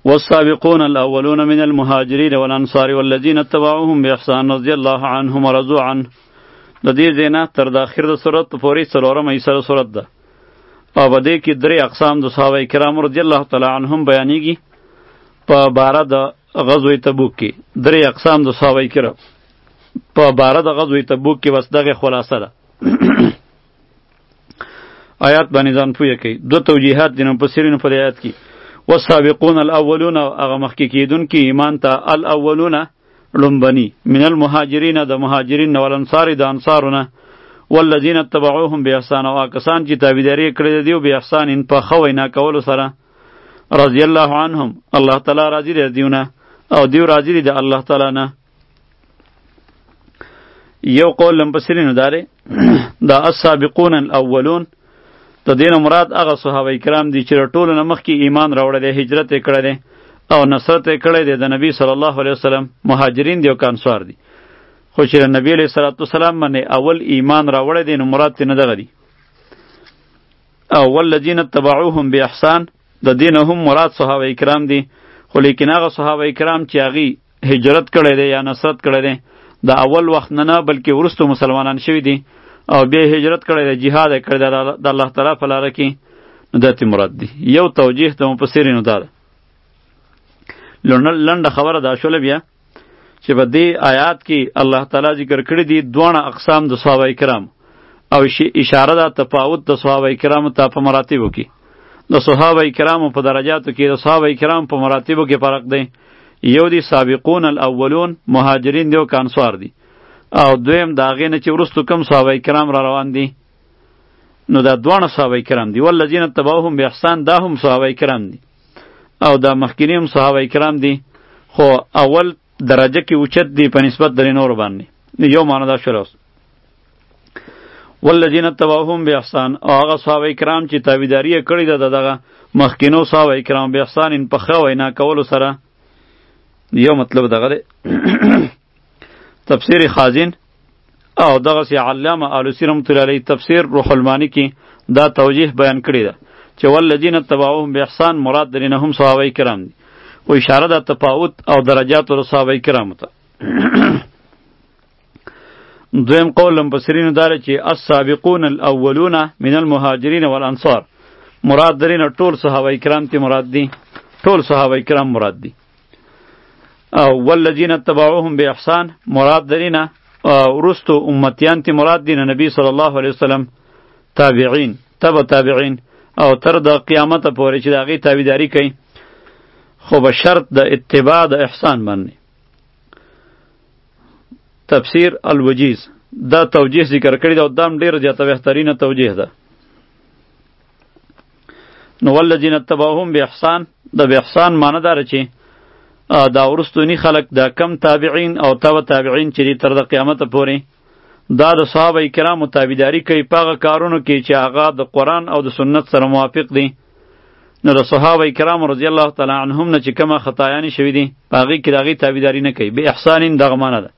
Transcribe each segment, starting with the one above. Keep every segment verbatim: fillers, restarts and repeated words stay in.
والسابقون الاولون من المهاجرين والانصار والذين اتبعوهم باحسان رضي الله عنهم ورضوا عنه. د دې زینا تر د اخر د سورت پورې څلورمه حصہ د سورت ده او په دې کې درې اقسام د صحابه کرام رضی الله تعالی عنهم بیانېږي. په باره د غزوه تبوک کې درې اقسام د صحابه کرام په باره د غزوه تبوک کې بس دغه خلاصه ده. آیات باندې ځان پوهه کوي. دو توجیهات دي نو په سرینو په آیات کې والسابقون الاولون هغه مخکې کېدونکي ایمان ته الاولون لومبني من المهاجرین د مهاجرین والانصار د انصارونه والذین اتبعوهم باحسان او کسان چې تابعداري کړې دي او باحسان په ښه وینا کولو سره رضی الله عنهم الله تعالی راضي دی دیونه او دیو راضي دی د الله تعالی نه. یو قول لمپسرینو داره دا السابقون الاولون د دین مراد هغه صحابه کرام دي چې ټول نه مخکې ایمان راوړل دي، هجرت یې کړی دی او نصرت یې کړی دی د نبی صلی الله علیه وسلم. مهاجرین دی او انصار دي، خو چې نبی علیه الصلاۃ والسلام باندې اول ایمان راوړی دی نو مراد ترې نه دغه دي. او والذین اتبعوهم باحسان د دین هم مراد صحابه کرام دي، خو لیکن هغه صحابه کرام چې هغې هجرت کړی دی یا نصرت کړی دی د اول وخت نه نه بلکې وروستو مسلمانان شوي دي او بیا هجرت کړی دی، جهاد یې کړی دی د الله تعالی په لاره کې، نو دا ترې مراد دي. یو توجیه د مفسرینو دا ده. لنډه خبره دا شوله بیا چې په دې آیات کې الله تعالی ذکر کړي دي دواړه اقسام د صحابه کرام او اشاره ده تفاوت د صحابه کرامو ته په مراتبو کې. د صحابه کرامو په درجاتو کې د صحابه کرام په مراتبو کې فرق دی. یو دی سابقون الاولون مهاجرین دی او انصار دی، او دویم د هغې نه چې وروستو کم صحابه کرام را روان دي نو دا دواړه صحابه کرام دي. والذین اتبعوهم باحسان دا هم صحابه کرام دي او دا مخکینی هم صحابه کرام دي، خو اول درجه کې اوچت دي په نسبت د نورو باندې. یو معنی دا شوله. والذین اتبعوهم باحسان او هغه صحابه کرام چې تابعداري یې کړې ده د دغه مخکینو صحابه کرام باحسان په ښه وینا کولو سره. یو مطلب دغه دی. تفسیر خازن او دغه سی علامه آلوسی رحمت الله علیه تفسیر روح المانی کې دا توجیه بیان کړی ده چې والذین اتبعوهم باحسان مراد درینه هم صحابه کرام دي، و اشاره ده تفاوت او درجات ور صحابه کرام ته. دویم قول مفسرین داره چې السابقون الاولون من المهاجرین والانصار مراد درینه ټول صحابه کرام ته مراد دي، ټول صحابه کرام مراد دي. او والذین اتبعوهم باحسان مراد درینه ورستو امتیان تی مراد دین نبی صلی الله علیه وسلم، تابعین تبع تابعین او تر د قیامت پورې چې د هغې تابعداري کوي، خو به شرط د اتباع د احسان باندې. تفسیر الوجیز دا توجیه ذکر کړی دا دام ډیر زیاته بهترینه توجیه ده. نو والذین اتبعوهم باحسان د باحسان معنی داره چې دا ورستونی خلق دا کم تابعین او تبع تابعین چې تر د قیامت پورې دا د صحابه کرامو تابعداري کوي په هغه کارونو کې چې هغه د قرآن او د سنت سره موافق دي. نو د صحابه کرامو رضی الله تعالی عنهم نه چې کومه خطایانې شوي دي په هغې کې د هغې تابعداري نه کوي. به احسان دغه معنی ده.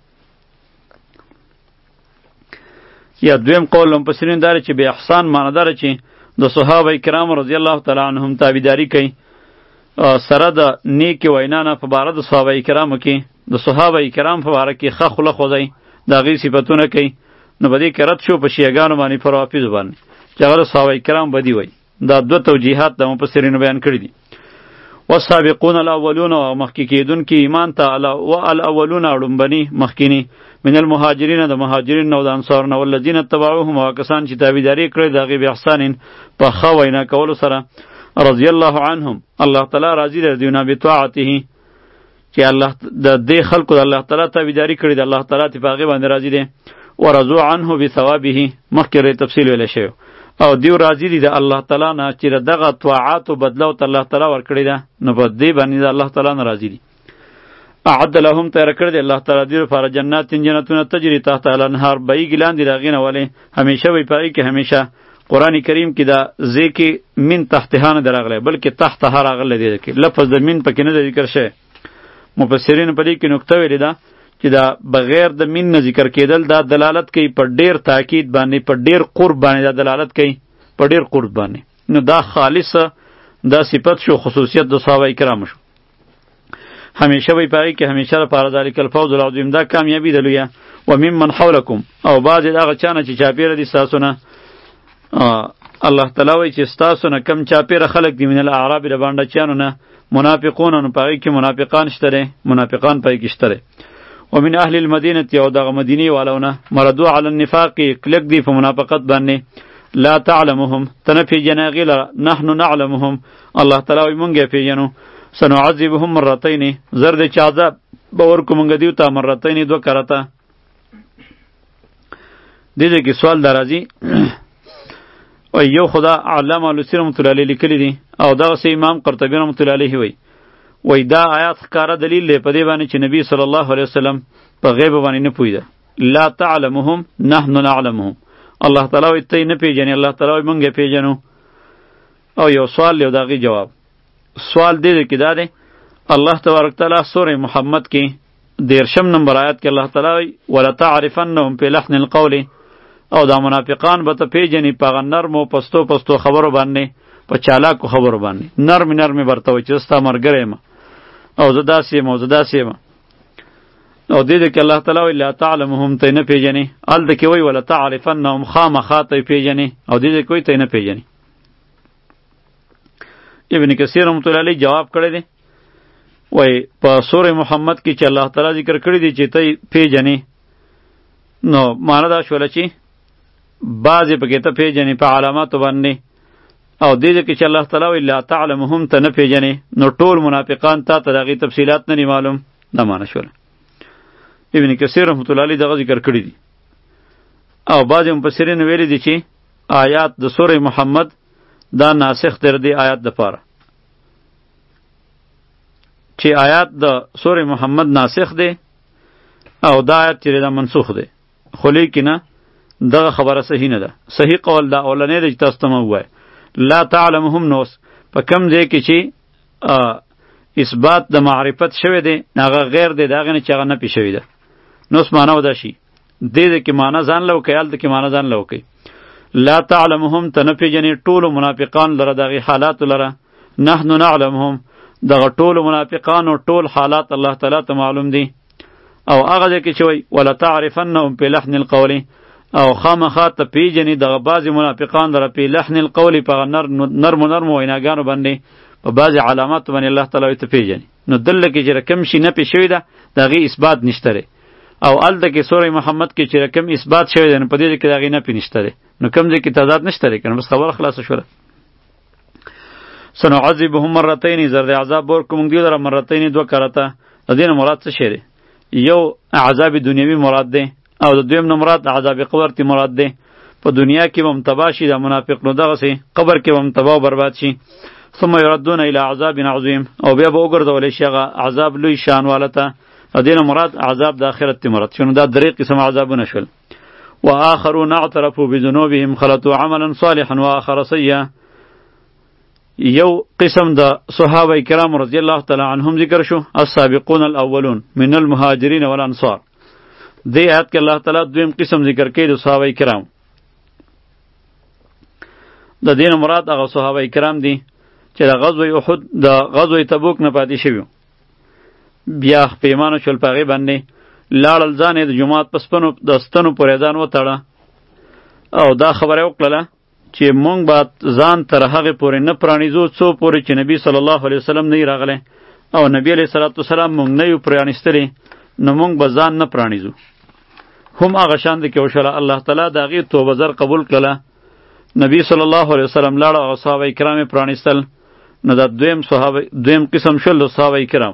یا دویم قول مفسرین داره چې به احسان معنی داره چې د صحابه کرامو رضی الله تعالی عنهم تابعداري کوي سره د نیکې وینا نه په باره د صحابه کرامو کې د صحابه کرام په باره کې ښه خوله خوځئ، د هغې صفتونه کوي. نو په دې کې رد شو په شیعګانو باندې په روافظو باندې چې هغه د صحابه کرام بدي وایي. دا دوه توجیهات د مفسرینو بیان کړي دي. والسابقون الاولون مخکې کېدونکي ایمان ته و الاولون اړومبني مخکینی من المهاجرین د مهاجرین او د انصار نه والذین اتبعوهم هغه کسان چې تابعداري کړې د هغې باحسان په ښه وینا کولو سره رضی الله عنهم الله تعالی راضی دی دیونه بطاعته چې الله د دې خلکو د الله تعالی تابعداري کړې د الله تعالی ته په هغې باندې راضي دی. ورضوا عنه بثوابه مخکې تفصیل ویلی شوی او دیو راضي دي د الله تعالی نه چې دغه طاعاتو بدله ورته الله تعالی ورکړې ده نو په دې باندې د الله تعالی نه راضي دي. اعد لهم تیار کړی دی الله تعالی دوی لپاره جنات جنتونه تجري تحت الانهار بهیږي لاندې د هغې نه ولې همیشه وي په هغې کې همیشه. قرآن کریم کې دا زی کې من تحتها نه راغلی بلکې تحتها راغلی دی کې لفظ د من پکې نه ذکر شوی. مفسرین په دې کې نکته ویلې ده چې دا بغیر د من نه ذکر کېدل دا دلالت کوي په ډیر تاکید باندې، په ډیر قرب باندې دا دلالت کوي په ډیر قرب باندې. نو دا خالص دا صفت شو، خصوصیت د صحابه کرام شو. همیشه وی پای کې همیشه لپاره ذالک الفوز العظیم دا کامیابی ده لویه. و ممن حولکم او بعض دغه چانه چې چاپیره دي تاسو نه الله تعالی وی چې تاسو نه کم چاپیره خلق دي من الاعراب د باندې چانو نه منافقون نو پای کې منافقان شته منافقان پای کې شته. ومن اهل المدینه او دغه مدینی والونه مردو علی النفاق کلک دی په منافقت باندې لا تعلمهم تنفی جناغیل نحن نعلمهم الله تعالی مونږه پیژنو سنعذبهم مرتين زرد چ عذاب باور کومګ دیو تا مرتين دو کرتا. دې کې سوال درازي او یو خدا علامه لوسی رحمت الله علیه لیکلی دی او دغه سه امام قرطبی رحمت الله علیه وی وای دا آیات ښکارا دلیل دی په دې باندې چې نبی صلی الله علیه وسلم په غیب باندې نه پویده. لا تعلمهم نحن نعلمهم الله تعالی وی ته نه پیژنې الله تعالی مونږه پیژنو. او یو سوال یو دغه جواب سوال دې کې دا دی الله تبارک تعالی سوره محمد کې دیرشم نمبر آیات کې الله تعالی ولا تعرفنهم في لحن القول او دا منافقان به ته پیژنې په نرم او پستو پستو خبرو باندې په چالاکو خبرو باندې نرم نرم برته و چې ستا مرګره ما او زه داسې یم او زه داسې یم. او دې دې کې الله تعالی وی لا تعلمهم ته نه پیژنې هلته کې وی ولا تعرفنهم خامخا ته پیژنې او دې دې کوی ته نه پیژنې. ابن کثیر رحمت الله علیه جواب کړی دی وای په سوره محمد کې چې الله تعالی ذکر کړی دی چې ته پیژنې نو معنا دا شوله چې بعضې پکې ته پیژنې په علاماتو باندې او دې دې کې چې الله تعالی وی لا تعلمهم ته نه پیژنې نو ټول منافقان تا ته د هغې تفصیلات نه معلوم دا معنا شوله. ابن کثیر رحمت الله علیه دغه ذکر کړی دی او بعضې مفسرین ویلي دي چې آیات د سوره محمد دا ناسخ در دی آیات د پاره چې آیات د سوره محمد ناسخ دی او دا آیات چې دا منسوخ دی خو لیکنه دغه خبره صحیح نه ده. صحیح قول دا اولنې دی چې تاسو ته مو ووایه لا تعلمهم نوس په کم ځای کې چې اثبات د معرفت شوی دی هغه غیر دی د هغې نه چې هغه نفي شوی ده نوس معنا ودا شي دې دې کې معنا ځان له وکړئ هلته کې معنا ځان له وکړئ. لا تعلمهم ته نه پیژنې ټولو منافقان لره دغې حالاتو لره نحن نعلمهم دغه ټولو منافقانو ټول حالات الله تعالی ته معلوم دي. او هغه ځای کې چې وایي ولا تعرفنهم په لحن القول او خامخا ته پیژنې دغه بعضې منافقان لره په لحن القول په نرمو نرمو ویناګانو باندې په بعضې علاماتو باندې الله تعالی ته پیژنې نو دلته کې چې رقم شي نفي شوی ده د هغې اثبات نشته دی او هلته کې سوره محمد کې چې رقم اثبات شوی دی نو په دې کې د هغې نفي نشته دی نو کوم ځای کې تضاد نشته دی که نه بس خبره خلاصه شوله. سنعذبهم مرتين زر د عذاب ورکو موږ دوی لره مرتين دوه کرته د دې نه مراد څه شی دی یو عذاب دنیوي مراد دی او د دویم نه مراد عذاب قبر تی مراد دی. په دنیا کې به هم تباه شي د منافق نو دغسې قبر کې به هم تباه و برباد شي. ثم یردون الی عذاب عظیم او بیا به وګرځولی شي هغه عذاب لوی شانواله ته د دې نه مراد عذاب د آخرت تی مراد شي نو دا درې قسم عذابونه شول. و آخرون اعترفوا بذنوبهم خلطوا عملا صالحا و آخر سیئا. یو قسم د صحابه کرام رضی الله تعالی عنهم ذکر شو السابقون الاولون من المهاجرین والانصار. دې آیت کې الله تعالی دویم قسم ذکر کوي د صحابه کرام د دین مراد هغه صحابه کرام دي چې د غزوه احد د غزوه تبوک نه پاتې شوي بیا پیمانه شول په هغې باندې لاړل ځان یې د جومات په سپنو د ستنو پورې ځان وتړه او دا خبره یې وکړله چې مونږ به ځان تر هغې پورې نه پرانیزو څو پورې چې نبي صلی الله علیه وسلم نه یې راغلی او نبي علیه صلات وسلام مونږ نه یو پرانیستلی نو مونږ به ځان نه پرانیزو. هم هغه شان دی کې وشوله الله تعالی د هغې توبه زر قبول کړله نبی صلی الله علیه وسلم لاړه او صحابه کرام یې پرانیستل نو دا دویم صحابه دویم قسم شول د صحابه کرام.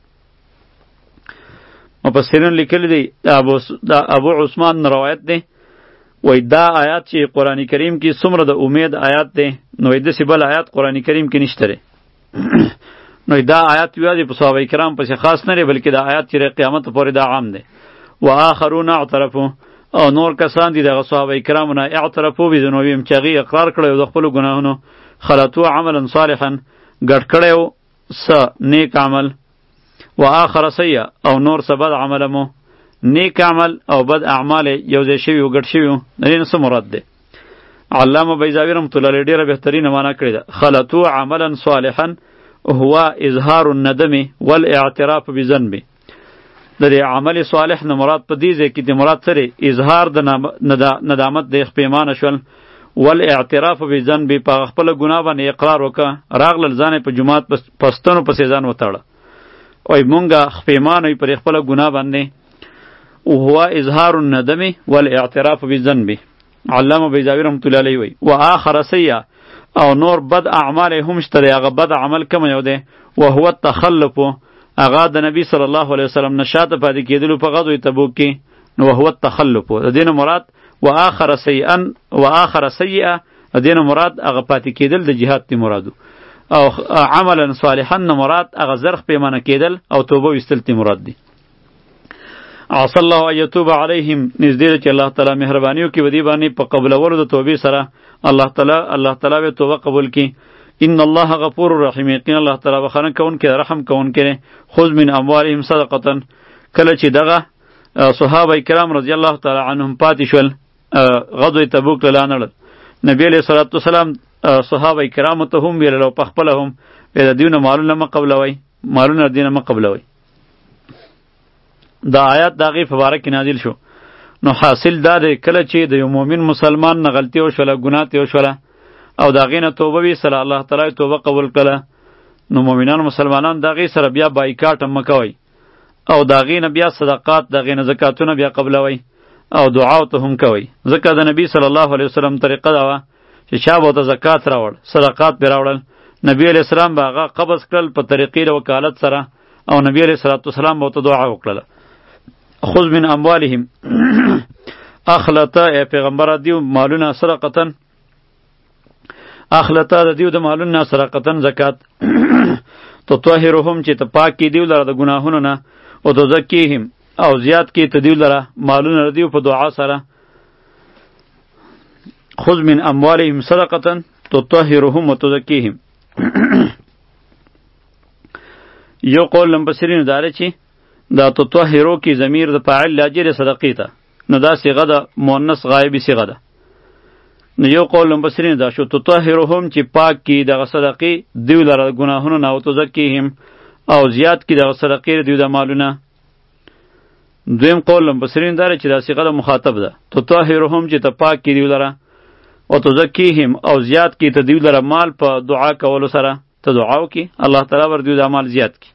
مفسرین لیکلی دی ابو دا ابو عثمان روایت دی وای دا آیات چې قرآن کریم کې څومره د امید آیات دی نو داسې بل آیات قرآن کریم کې نشته دی نو دا آیات یوازې په صحابه کرام پسې خاص نه دی بلکې دا آیات چې قیامت پورې دا عام دی. و آخرون اعترفوا او نور کسان دي دغه صحابه کرامو نه اعترفوا بذنوبهم چې هغې اقرار کړی د خپلو ګناهونو خلطوا عملا صالحا ګډ کړی و څه نیک عمل و آخر سیئ او نور څه بد عمله مو نیک عمل او بد اعمال یو ځای شوي و ګډ شوي و د دې نه څه مراد دی. علامه بیضاوي رحمت الله علیه ډېره بهترینه معنا کړې ده خلطوا عملا صالحا هو اظهار الندم والاعتراف بذنب. د دې عمل صالح نه مراد په دې ځای کې د مراد سره اظهار د ندامت د پیمانه شول، والاعتراف بذنب په خپل ګناه باندې اقرار وکړه، راغلل ځان په جماعت پستونو پسې ځان وتاړه اوی مونږه پیمانه پر خپل ګناه باندې. او هو اظهار الندم والاعتراف بذنب. علامه بیضاوی رحمت الله علیه وی و آخر سیئ او نور بد اعمال هم شته، هغه بد عمل کوم یو دی، و هو التخلف، هغه د نبی صلی الله علیه وسلم نشاته پاتې کېدلو په غزوه تبوک کې. نو هو التخلف د دین مراد و آخر سیئا و آخر سیئ د دین مراد هغه پاتې کېدل د جهاد تی مرادو، او عملا صالحا مراد هغه زرخ پیمانه کېدل او توبه ویستل تی مراد دی. عسى الله ان يتوب عليهم، نږدې چې الله تعالی مهرباني وکړي ودی باندې په قبولولو د توبې سره الله تعالی الله تعالی به توبه قبول کړي. ان الله غفور رحیم، یقینا الله تعالی بخښنه کوونکی رحم کوونکی. خذ من اموالهم صدقه، کله چې دغه صحابه کرام رضی الله تعالی عنهم پاتې شول غزوه تبوک ته لاړل، نبی علیہ الصلوۃ والسلام صحابه کرام ته هم ویل او په خپل هم د دیونه مالونه ما قبلوي، مالونه دینه ما قبلوي. دا آیات داغه مبارک نازل شو. نو حاصل دا دی کله چې د یو مؤمن مسلمان نه غلطي وشوله، ګناه ته وشوله او داغه نه توبه وی سره الله تعالی توبه قبول کړه، نو مؤمنان مسلمانان داغه سره بیا بایکاټ هم کوي او داغه نه بیا صدقات، داغه نه زکاتونه بیا قبلوي او دعا ته هم کوي. ځکه د نبی صلی الله علیه وسلم طریقه دا و چې چا به ته زکات راوړ، صدقات به راوړل، نبی علیہ السلام به هغه قبض کړل په طریقې د وکالت سره او نبی علیہ الصلوۃ والسلام به ته دعا وکړه. خذ من اموالهم اخلطا، ای پیغمبر دیو مالونه سرقتن، اخلطا د دیو د مالونه سرقتن زکات، تو طاهرهم چې ته پاک کی دیو لره د ګناهونو نه، او تو زکیهم او زیات کی ته دیو لره مالونه دیو په دعا سره. خذ من اموالهم سرقتن تو طاهرهم و تزکیهم. یو قول لمبسرین داره چی دا تطهرو کی ضمیر د فاعل لاجر صدقې ته، نو دا صيغه د مؤنث غایبی صيغه ده. نو یو قول مبصرین دا شو تطهرهم چې پاک کی دغه صدقې دیو لره ګناهونو نه او تزکیهم او زیات کی دغه صدقې دیو د مالونه. دویم قول مبصرین دا چې دا صيغه د مخاطب ده، تطهرهم چې ته پاک کی دیو لره او تزکیهم او زیات کی ته دیو لره مال په دعا کولو سره، ته دعا وکي الله تعالی ور دیو د مال زیات کی،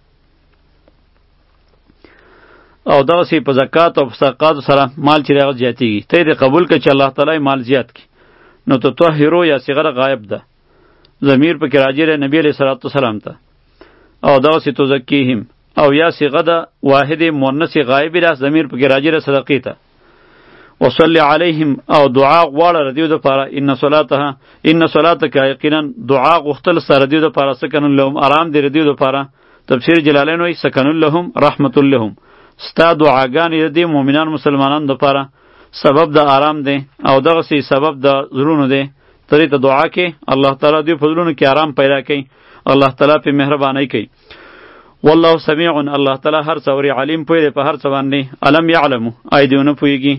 او دغه سی په زکات او صدقات سره مال چې راغ زیاتیږي، ته دې قبول کړه چې الله تعالی مال زیات کی. نو تو طاهرو یا صيغه غایب ده، ضمیر په کې راجع نبی علیہ الصلوۃ والسلام ته، او دغه سی تزکیهم او یا صيغه ده واحد مؤنث غایب ده، ضمیر په کې راجع صدقې ته. وصلی علیهم او دعا غواړه ردیو د پاره، ان صلاتها ان صلاتک یقینا دعا غختل سره ردیو د پاره، سکن لهم آرام دی ردیو د پاره. تفسیر جلالین وی سکن لهم رحمت لهم، ستا دعاګانې د مؤمنان مسلمانانو د پاره سبب د آرام دی او دغه سی سبب د زړونو دی. ترې ته دعا کې الله تعالی دې په زړونو کې آرام پیدا کوي، الله تعالی په مهرباني کوي. والله سمیع، الله تعالی هر څه اوري، علیم پوی دی په هر څه باندې. علم یعلم، آی دیونه پویږي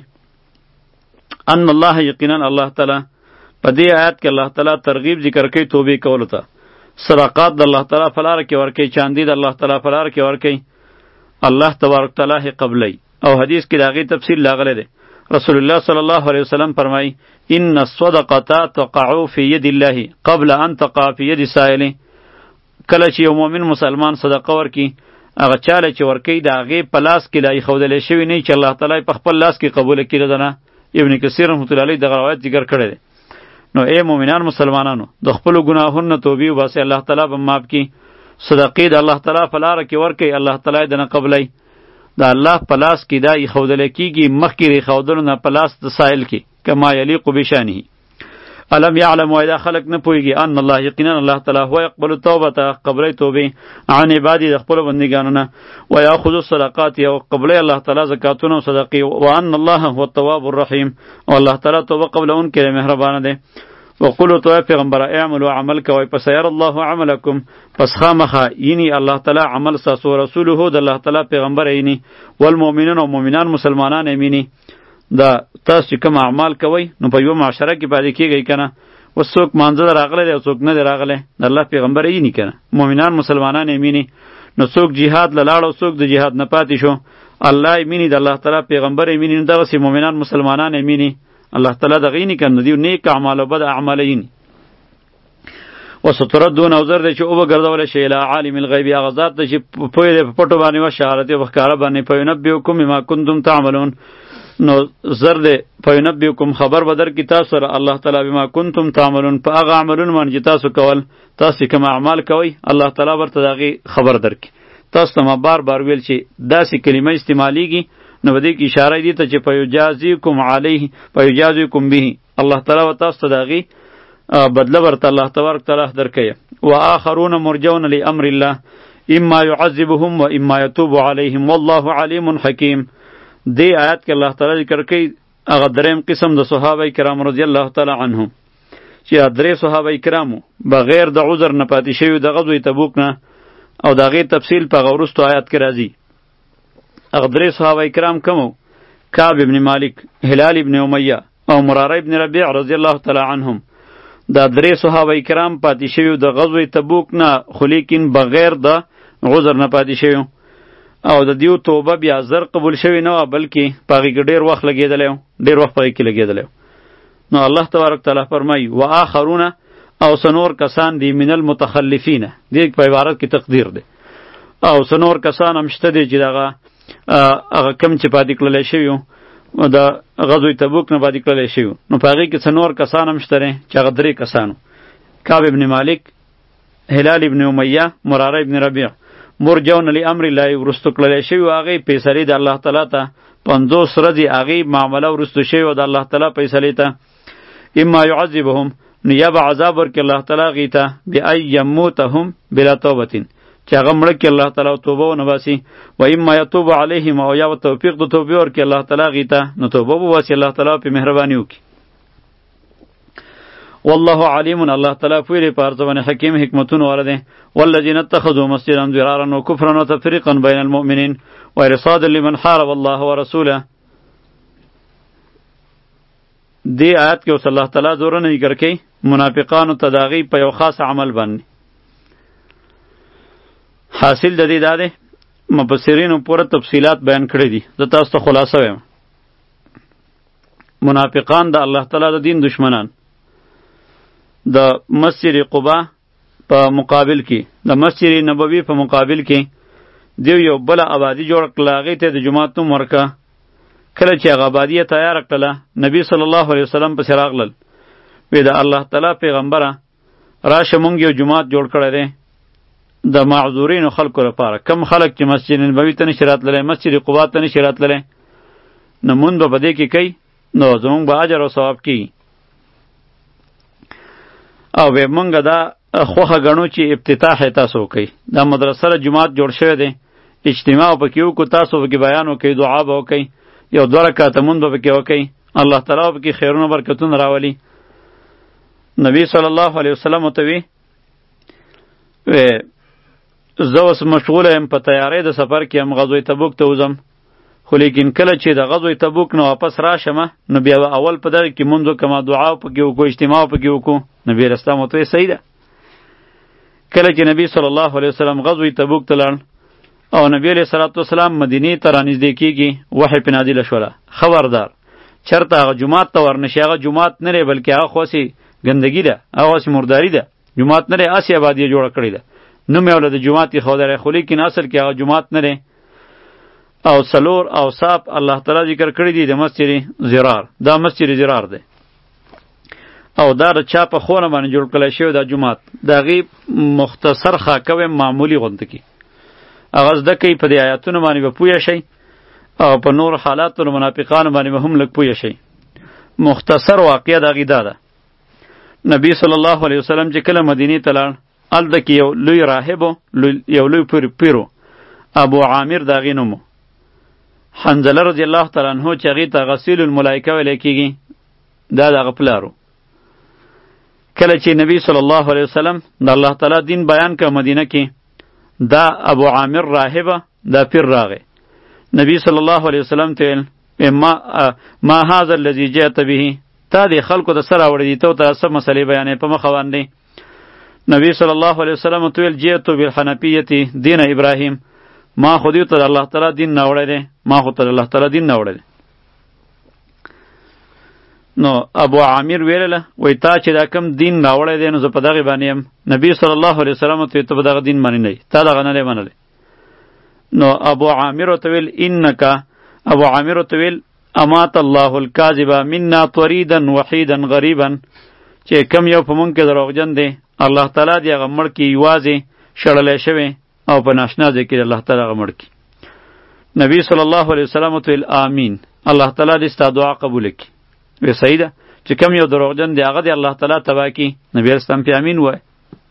ان الله یقینا الله تعالی. په دې آیات کې الله تعالی ترغیب ذکر کوي توبې کولو ته. صدقات د الله تعالی په لار کې ورکوي، چاندي د الله تعالی په لار کې ورکوي، الله تبارک تعالی قبلی. او حدیث کې داغي تفصیل لاغله ده. رسول الله صلی الله علیه وسلم فرمای ان الصدقه تقع فی ید الله قبل ان تقع فی ید سائل. کله چې یو مؤمن مسلمان صدقه ورکي، هغه چاله چې ورکي داغي په لاس کې لای خودلې شوی نه چې الله تعالی په خپل لاس کې قبول کړي ده. ابن کثیر رحمۃ اللہ علیہ دغه روایت ذکر کړی دی. نو اے مؤمنان مسلمانانو د خپل ګناهونو توبې واسه الله تعالی به معاف کړي. صدقې د الله تعالی په لار کې ورکړي، الله تعالی دې نه قبلای. دا الله په لاس کې دا خودل کېږي، مخکې ری خودل نه په لاس د سائل کې کما یلیق بشانه. علم یعلم و اذا خلق نه پویږي ان الله یقینا الله تعالی هو يقبل التوبه قبل توبه عن عبادی د خپل بندګانو نه، و یاخذ الصدقات او قبل الله تعالی زکاتونه او صدقې، و ان الله هو التواب الرحیم، او الله تعالی توبه قبل اون کې مهربان دی. وقولوا تو پیغمبر اعملوا عمل کوي پس ير الله عملکم، پس خامخه یعنی الله تعالی عمل ساسو رسوله د الله تعالی پیغمبر یعنی والمؤمنون او مؤمنان مسلمانان یمینی. دا تاسو کوم اعمال کوي نو په یو معاشره کې باندې کیږي کنه، وڅوک مانځه راغلی دی او څوک نه دی راغلی د الله پیغمبر یې نه کنه مؤمنان مسلمانان یې مینی نو څوک جهاد لاړ او څوک د جهاد نه پاتې شو الله یې مینی د الله تعالی پیغمبر یې مینی دغسې مؤمنان مسلمانان یې مینی الله تعالی دغه یې نه کنه دیو نیک اعمال او بد اعمال یې وستردون او زر دی چې اوبه ګرځولی شي الی عالم الغیب هغه ذات ته چې پوهې دی په پټو باندې و شهادت په ښکاره باندې فینبئکم بما کنتم تعملون نو زر دی فینبئکم خبر به درکړي تاسو سره الله تعالی بما کنتم تعملون په هغه عملونو باندې چې تاسو کول تاسو کوم اعمال کوئ الله تعالی ورته د هغې خبر درکړي تاسو ته ما بار بار ویل چې داسې کلمه استعمالیږي نو په دې کې اشاره دي ته چې فیجازیکم علیه فیجازیکم به الله تعالی و تاسو ته د هغې بدله ورته الله تبارک تعالی درکوي و آخرون مرجون لامر الله اما يعذبهم و اما يتوب عليهم والله علیم حکیم دې آیات کې الله تعالی ذکر کوي هغه دریم قسم د صحابه کرام رضی الله تعالی عنهم چې درې صحابه کرامو بغیر د عذر نه پاتې شوي د غزوه تبوک نه او د هغې تفصیل په هغه وروستو آیات کې راځي هغه درې صحابه کرام کوم کعب ابن مالک هلال ابن امیه او مراره ابن ربیع رضی الله تعالی عنهم دا درې صحابه کرام پاتې شوي د غزوه تبوک نه خو لیکن بغیر د عذر نه پاتې شوي او د دیو توبه بیا زر قبول شوی نه بلکې په هغې کې ډېر وخت لګېدلی ډېر وخت په هغې کې لګېدلی نو الله تبارک تعالی فرمایي و آخرونه او سنور کسان دی من المتخلفین دې په عبارت کې تقدیر دی او سنور کسان هم شته دی چې دغه هغه کم چې پاتې کړلی شوي د غزوه تبوک نه پاتې کړلی شوي نو په هغې کې څنور کسان هم شته دی چې هغه درې کسانو کعب ابن مالک هلال ابن امیه مراره ابن ربیع مرجون لامر الله ورستو کړلی شوي و هغې فیصلې د الله تعالی ته پنځوس ورځې هغې معامله ورستو شوي و د الله تعالی فیصلې ته اما یعذبهم نو یا به عذاب ورکړي الله تعالی هغې ته بان یموتهم بلا توبتین چې هغه مړه کړي الله تعالی توبه ونه باسي و اما یتوب علیهم او یا به توفیق د توبې ورکړي الله تعالی هغې ته نو توبه وباسي الله تعالی پرې مهرباني وکړي والله علیم الله تعالی پوهې په هر څه باندې حکیم حکمتونه والا دی والذین اتخذوا مسجدا ضرارا وکفرا وتفریقا بین المؤمنین وارصادا لمن حارب الله ورسوله دې آیات کې اوس الله تعالی زورونه ذکر کوي منافقانو ته د هغې په یو خاص عمل باندې حاصل د دې دا دی مفسرینو پوره تفصیلات بیان کړي دي زه تاسو ته خلاصه وایم منافقان د الله تعالی د دین دشمنان د مسجد قبا په مقابل کې د مسجد نبوي په مقابل کې دیو یو بل آبادی جوړ کړه هغې ته د جومات نوم ورکه کله چې هغه آبادي یې تیاره کړله نبی صلی الله علیه وسلم پسې راغلل وی د الله تعالی پیغمبره راشه مونږ یو جومات جوړ کړی دی د معذورینو خلکو لپاره کم خلک چې مسجد نبوي ته نشي راتللی مسجد قبا ته نشي راتللی نو مونږ به په دې کې کوي نو زمونږ به اجر او ثواب کیږي او به مونږ دا خوښه ګڼو چې افتتاح یې تاسو وکئ دا مدرسه له جومات جوړ شوی دی اجتماع پکې وکړو تاسو پکې بیان وکئ دعا به وکئ یو دوه رکعته مونځ به پکې وکئ الله تعالی به پکې خیرونه برکتونه راولي نبی صلی الله علیه وسلم ورته وی زه اوس مشغوله یم په تیاری د سفر کې یم غزوه تبوک ته وځم خو لیکن کله چې د غزوه تبوک نه واپس راشمه نو بیا اول په دغه کې مونځ وکړم دعا پکې وکړو اجتماع پکې وکړو نبی رسول الله ورته صحیح ده کله چې نبی صلی الله علیه وسلم غزوه تبوک ته لاړ او نبی علیه الصلاة والسلام مدینې ته رانږدې کېږي وحی پرې نازله شوله خبردار چېرته هغه جومات ته ورنشي هغه جومات نه دی بلکې هغه خو هسې ګندګي ده هغه هسې مرداري ده جومات نه دی هسې آبادي یې جوړه کړې ده نوم یې ولې د جومات ایښودلی خو لیکن اصل کې هغه جومات نه دی او څلور اوصاف الله تعالی ذکر کړي دي د مسجد ضرار دا مسجد ضرار دی او دا د چا په خونه باندې جوړ کړی شوی دا جومات د هغې مختصر خاکه ویم معمولي غونته کې هغه زده کوي په دې آیاتونو باندې به پوه شئ او په نور حالاتو د منافقانو باندې به هم لږ پوه شئ مختصر واقعه د هغې دا ده نبی صلی الله علیه وسلم چې کله مدینې ته لاړ هلته کې یو لوی راهب یو لوی پیرو ابو عامر د هغې نوم حنظله رضی الله تعالی عنه چې هغې ته غسیل الملائکه ویلی کېږي دا د هغه پلار و کله چې نبی صلی الله علیه وسلم د الله تعالی دین بیان که مدینه کې دا ابو عامر راهبه دا پیر راغی نبی صلی الله علیه وسلم ته ویل ما ما هذا الذي جئت به تا دې خلکو د سره راوړی دي ته ته څه مسلې بیانې په مخه باندې. نبی صلی الله علیه وسلم ته ویل جئت بالحنفیة دین ابراهیم، ما خو دې ته د الله تعالی دین نه وړی دی، ما خو ته د الله تعالی دین نه وړی دی. نو ابو عامر ویله وای تا چې دا کم دین راوړی دی نو زه په دغه باندې یم. نبی صلی الله علیه وسلم ته ته په دغه دین باندې نه تا دغه نه منلی. نو ابو عامر ته ویل انک ابو عامر ته ویل امات الله الکاذب منا طریدا وحیدا غریبا، چې کم یو په مونږ کې دروغجن دی الله تعالی دې هغه مړ کړي یوازې شړلی شوی او په ناشنا ځای کې الله تعالی هغه مړ کړي. نبی صلی الله علیه وسلم ته ویل آمین، الله تعالی دې ستا دعا قبول کړي. وی صحیح ده چې کم یو دروغجن دی هغه دې الله تعالی تباه کړي. نبی اسلام په امین وای.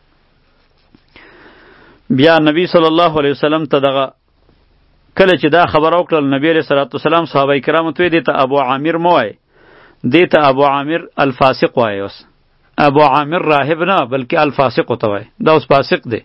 بیا نبی صلی الله علیه وسلم ته دغه کله چې دا خبر وکړل نبی علیہ الصلوۃ والسلام صحابه کرامو ته دې ته ابو عامر مو وای، دې ته ابو عامر الفاسق وای. اوس ابو عامر راهب نه بلکې الفاسق ته وای، دا اوس فاسق دی.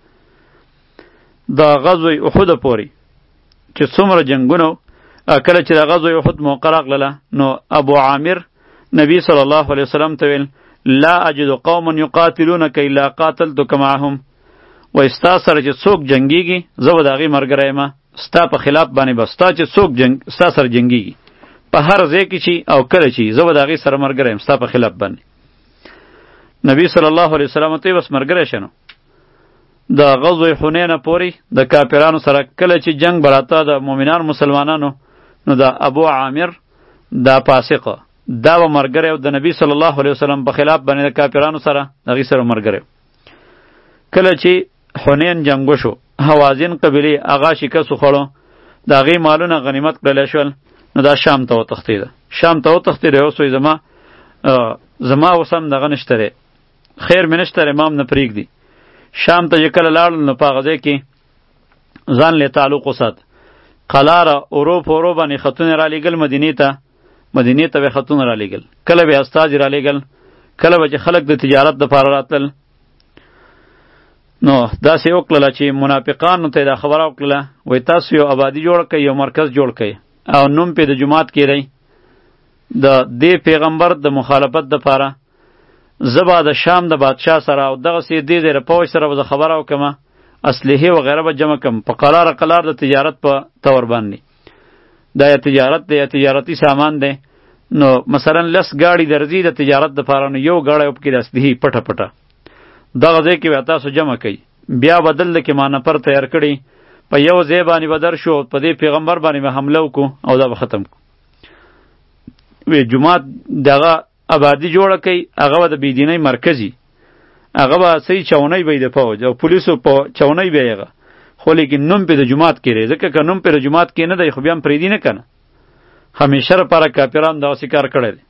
دا غزوه احد پوری چې څومره جنگونو کله چې د غزوه احد موقع راغله نو ابو عامر نبی صلی الله علیه وسلم ته ویل لا اجد قوم یقاتلونک الا قاتلتک معهم، وای ستا سره چې څوک جنگیږي زه به د هغې ملګری یم، ستا په خلاف باندې به ستا چې څوک جنگ ستا سره جنگیږي په هر ځای کې چې او کله چې زه به د هغې سره ملګری یم ستا په خلاف باندې. نبی صلی الله علیه وسلم ته بس ملګری شه نو د غزوه حنین پورې د کافرانو سره کله چې جنگ براته د مؤمنان مسلمانانو نو د ابو عامر دا فاسق دا به ملګری او د نبی صلی الله علیه وسلم په خلاف باندې د کافرانو سره د هغې سره ملګری. کله چې حنین جنگ وشو حوازن قبیلې هغه شکست وخوړو د هغې مالونه غنیمت کړلی شول نو دا شام ته وتښتېده. شام ته وتښتېده اوس وایي زما زما اوس هم دغه نشته دی خیر مې نشته دی ما هم نه پرېږدي. شام ته چې کله لاړل نو په هغه ځای کې ځان له تعلق وسات. قلاره اورو په اورو باندې خطونه رالیږل مدینې ته مدینې ته به خطونه رالیږل، کله به استازي رالیږل، کله به چې خلک د تجارت دپاره راتلل. نو داسې وکړله چې منافقانو ته دا خبره وکړله وایي تاسو یو آبادي جوړ کړئ یو مرکز جوړ کړئ او نوم پې د جومات کېدئ د دې پیغمبر د مخالفت دپاره. زه به د شام د بادشاه سره او دغسې دې ځای د پوځ سره به زه خبره وکړمه اسلحې وغیره به جمع کړم په قلاره قلار د تجارت په طور باندې. دا یا تجارت دی یا تجارتي سامان دی نو مثلا لس ګاډي درځي د تجارت دپاره نو یو ګاډی پکې د اسلحې پټه پټه دغه ځای کې به تاسو جمع کوئ. بیا به دلته کې ما نفر تیار کړي په یو ځای باندې به درشو په دې پیغمبر باندې به حمله وکړو او دا به ختم کړو. وی جومات دغه آبادي جوړه کوي هغه به د بېدینۍ مرکزي هغه به صحیح چونۍ به یې د پوځ او پولیسو په چونۍ به یې هغه خو لیکن نوم پې د جومات کې دی ځکه که نوم پې د جومات کې نه دی خو بیا هم پرېږدي نه که نه همیشه لپاره کافران دغسې کار کړی دی.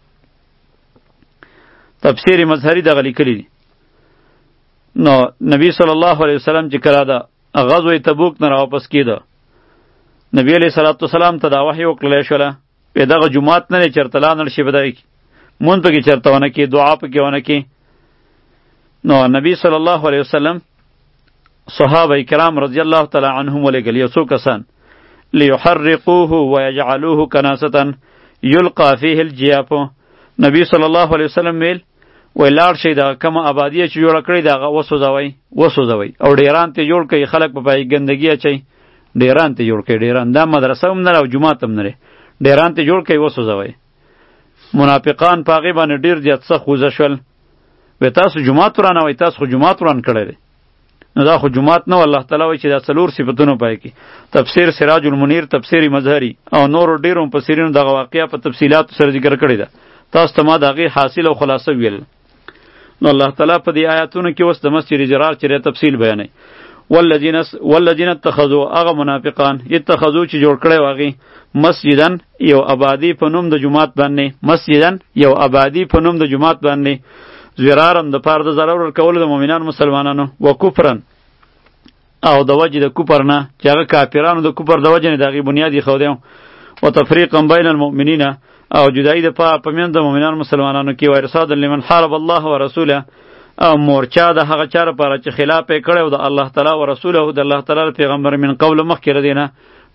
تفسیر مظهري دغه لیکلی دي. نو نبی صلی الله علیه وسلم چې کله د غزوه تبوک نه راواپس کېده نبی علیه صلات وسلام ته دا وحی وکړلی شوله وی دغه جومات نه دی چېرته لاړ شي په دغې کې مونځ پکې چېرته ونه کړي دعا پکې ونه کړي. نو نبی صلی الله علیه وسلم صحابه کرام رضی الله تعالی عنهم ولېږل یو څو کسان لیحرقوه ویجعلوه کناسة یلقا فیه الجیاف. نبی صلی الله علیه وسلم ویل وی لاړ شئ دغه کومه آبادیه چې جوړه کړې ده هغه وسوځوئ وسوځوئ او ډیران ته جوړ کړئ خلک په پای ګندګي اچوي ډیران ته جوړ کړئ ډیران دا مدرسه هم نه او جومات هم نه ډیران ته جوړ کړئ وسوځوئ. منافقان په هغې باندې ډېر زیات څه خوځه شول وی تاسو جومات ورانوئ تاسو خو جومات وران کړی دی نو دا خو جومات نه الله تعالی وایي چې دا څلور صفتونه پای کې تفسیر سراج المنیر تفسیر مظهري او نورو ډېرو مفسرینو دغه واقعه په تفصیلاتو سره ذکر کړې ده تاسو ته ما د هغې حاصل او خلاصه ویل. نو الله تعالی په دې آیاتونو کې اوس د مسجد ضرار چې تفصیل بیانوي. والذین والذین اتخذوا هغه منافقان اتخذوا چې جوړ کړی و هغې مسجدن یو آبادي په نوم د جومات باندې مسجدن یو آبادي په نوم د جومات باندې ضرارن د پاره د ضرر ورکولو د مؤمنانو مسلمانانو و کفرن او د وجې د کفر نه چې هغه کافرانو د کفر د وجې نه د هغې بنیاد ایښودی و تفریقا بین المؤمنین او جدایي د پاره په منځ د مؤمنانو مسلمانانو کې و ارصادا لمن حارب الله و رسوله او مورچا د هغه چا لپاره چې خلاف یې کړی و د الله تعالی و رسوله د الله تعالی پیغمبر من قبل مخکې له دې نه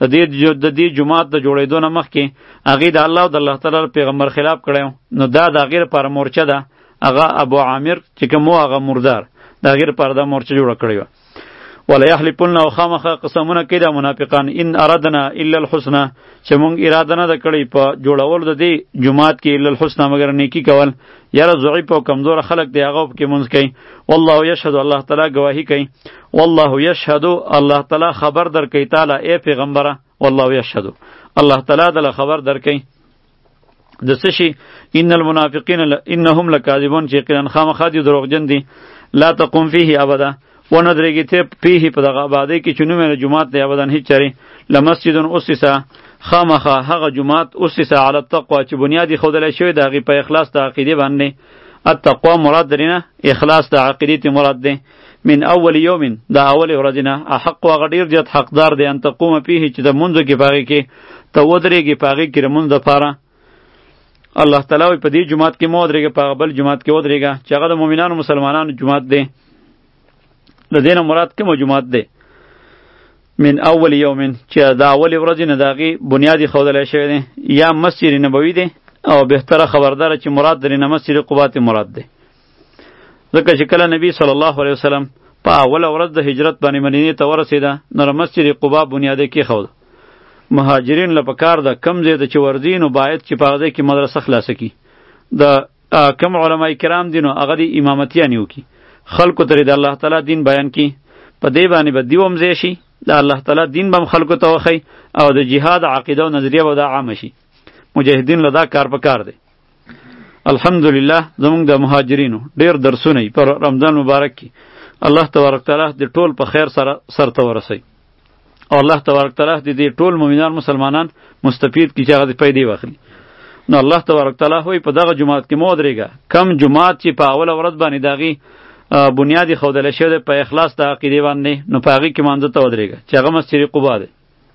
د دې د دې جماعت د جوړېدو نه مخکې هغې د الله او د الله تعالی پیغمبر خلاف کړی نو دا د هغې لپاره مورچه ده. هغه ابو عامر چې کوم و هغه مردار د هغې لپاره دا مورچه جوړه کړې وه. ولا یحلفن او خامخا قسمونه کوي دا منافقان ان اردنا الا الحسنى چې مونږ اراده نه ده کړې په جوړولو د دې جماعت کې الا الحسنى مګر نیکي کول. یاره ضعیف او کمزور خلق دی هغه پکې مونځ کوي. والله یشهد الله تعالی گواهی کوي. والله یشهد الله تعالی خبر درکوي تعالی ای پیغمبره. والله یشهد الله تعالی دله خبر درکوي د څه شي ان المنافقین انهم لکاذبون چې یقینا خامخا دي دروغجن دي. لا تقوم فيه ابدا و ندرېږي ته پیه په دغه آبادۍ کې چې نوم یې جومات دی ابدا هیڅ چرې. لمسجد اسسه خامخا هغه جومات اسسه علی التقوا چې بنیاد ایښودلی شوی د هغې په اخلاص د عقیدې باندې. التقوا مراد درې نه اخلاص د عقیدې ته مراد دی. من اول یوم د اول ورځې نه احق هغه ډېر زیات حقدار دی ان تقوم فیه چې د مونځو کې په هغې کې ته ودرېږي په هغې کې د مونځ دپاره. الله تعالی وایي په دې جومات کې مه ودرېږه په هغه بل جومات کې ودرېږه چې هغه د مؤمنانو مسلمانانو جومات دی. د دې نه مراد کوم جومات دی؟ من اول یوم چې د اول ورځې نه د هغې بنیاد ایښودلی شوی دی یا مسجد نبوي دی او بهتره خبرداره چې مراد درې نه مسجد قبا ته مراد دی. ځکه چې کله نبی صلی الله علیه وسلم په اوله ورځ د هجرت باندې مدینې ته ورسېده نو مسجد قبا بنیاد یې کېښود. مهاجرین له پکار ده کم ځای ته چې ورځي نو باید چې په هغه ځای کې مدرسه خلاصه کړي. د کم علما کرام دي نو هغه دې امامتیانې وکړي خلکو ته د الله تعالی دین بیان کړي. په دې باندې به دیو هم ځای شي د الله تعالی دین به هم خلکو ته وښیي او د جهاد عقیده او نظریه به دا عامه شي. مجاهدین له دا کار په کار دی. الحمدلله زمونږ د مهاجرینو ډېر درسونه پر رمضان مبارک کې الله تبارک تعالی د ټول په خیر سره سرته ورسوي او الله تبارک تعالی دې ټول مؤمنان مسلمانان مستفید کړي چې هغه د پیدې واخلي. نو الله تبارک تعالی وایي په دغه جماعت کې مه ودرېږه. کم جماعت چې په اوله ورځ باندې د هغې بنیاد ایښودلی شوی دی په اخلاص د عقیدې باندې نو په هغې کې مانځه ته ودرېږه چې هغه مسجد قبا دی.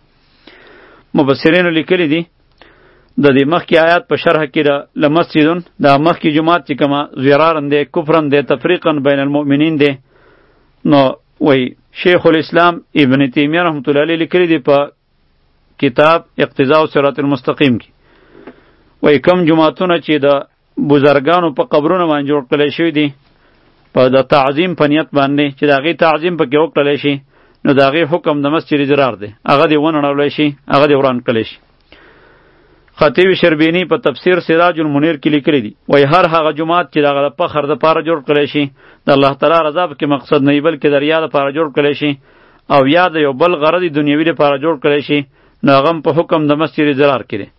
مبصرینو لیکلي دي د دې مخکې آیات په شرح کې له مسجدون دا مخکې جماعت چې کومه ضرارن دی کفرن دی تفریقا بین المؤمنین دی. نو وایي شیخ الاسلام ابن تیمیه رحمت الله علیه لیکلي دي په کتاب اقتضاء الصراط المستقیم کې وایي کم جماعتونه چې د بزرګانو په قبرونو باندې جوړ کړلی شوي دي په د تعظیم په نیت باندې چې د هغې تعظیم پکې وکړلی شي نو د هغې حکم د مسجد ضرار دی هغه دې ونړولی شي هغه دې وران کړلی شي. خطیب شربینی په تفسیر سراج المنیر کې لیکلی دي وایي هر هغه جماعت چې د هغه د فخر دپاره جوړ کړلی شي د الله تعالی رضا پکې مقصد نه وي بلکې د ریا دپاره جوړ کړلی شي او یا د یو بل غرض دنیوي دپاره جوړ کړلی شي نو هغه هم په حکم د مسجد ضرار کې دی.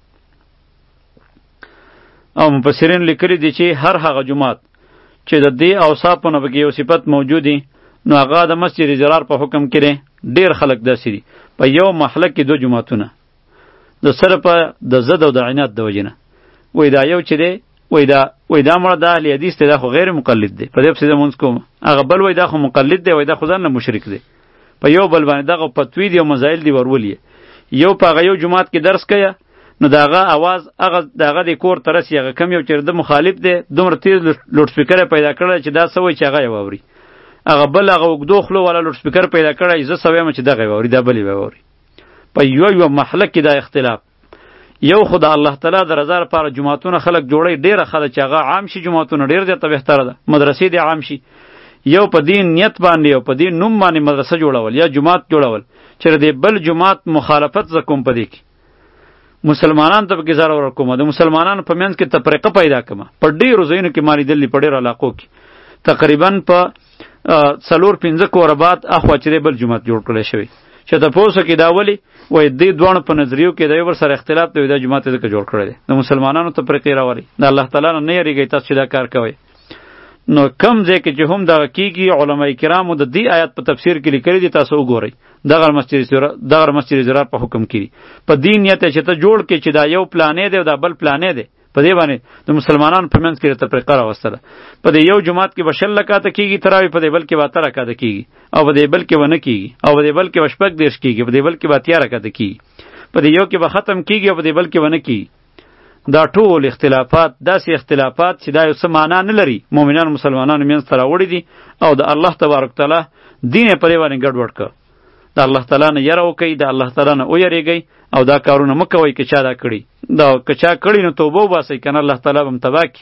او مفسرین لیکلی دي چې هر هغه جماعت چې د دې اوصافو نه پکې یو صفت موجود وي نو هغه د مسجد ضرار په حکم کې دی. ډېر خلک داسې دي په یو محله کې دو جماعتونه د سره په د ضد او د عناد د وجې نه وایي دا یو چې دی وایي دا وایي دا مړه د اهل حدیث دی دا خو غیر مقلد دی په دې پسې زه مونځ کوم. هغه بل وایي دا خو مقلد دی وایي دا خو ځان نه مشرک دی. په یو بل باندې دغه فتوی دي او مسایل دي ورولي یو په هغه یو جماعت کې درس کوي نو د هغه اواز هغه د هغه د کور ته رسي هغه کم یو چې د مخالف دی دومره تیز لوډ سپیکر پیدا کړی چې دا څه وایي چې هغه یې واوري. هغه بل هغه اوږدو خولو والا لوډ سپیکر پیدا کړی زه څه وایم چې دغه یې واوري دا بل یې واوري. په یو یو محله کې دا اختلاف یو خو د الله تعالی د رضا لپاره جماعتونه خلک جوړوي ډېره ښه ده چې هغه عام شي جماعتونه ډېر زیاته بهتره ده مدرسې دې عام شي. یو په دې نیت باندې او په دې نوم باندې مدرسه جوړول یا جماعت جوړول چې د بل جماعت مخالفت زه کوم په دې کې مسلمانانو ته پکې ضرر ورکوم د مسلمانانو په منځ کې تفریقه پیدا کړم. په ډېرو ځایونو کې ما لیدلي په ډېرو علاقو کې تقریبا په څلور پنځه کوره بعد اخوا چې بل جماعت جوړ کړی شوی چې تاسو کې دا ولی وای دې دوه په نظریو کې د یو سره اختلاف دی دا جماعت دې جوړ کړی دی د مسلمانانو ته پرې راوړي د الله تعالی نه یریږي تاسو دا کار کوي. نو کم ځای کې چې هم دا کیږي علما کرامو د دې آیات په تفسیر کې لیکلي دي تاسو وګورئ دغه مسجد زرا دغه مسجد زرا په حکم کړي په دین نیت چې ته جوړ کې چې دا یو پلانې دی او دا بل پلانې دی په دې باندې د مسلمانانو په منځ کې تفریقه راوستله. په دې یو جماعت کې بشل لکاته کیږي تراوی په دې بل کې واته راکاته کیږي او په دې بل کې ونه کیږي او په دې بل کې وشپک دیش کیږي په دې بل کې واتیا راکاته کیږي په دې یو کې به ختم کیږي او په دې بل کې ونه کیږي. دا ټول اختلافات داسې اختلافات چې دا یو څه معنا نه لري مؤمنان مسلمانانو منځ ته راوړي دي او د الله تبارک تعالی دین یې په دې باندې ګډوډ کړ. د الله تعالی نه یره وکئ، د الله تعالی نه ویریږئ او دا کارونه مه کوئ که چا دا کړي. دا که چا کړي نو توبه وباسئ، کنه الله تعالی به هم تباه کړي.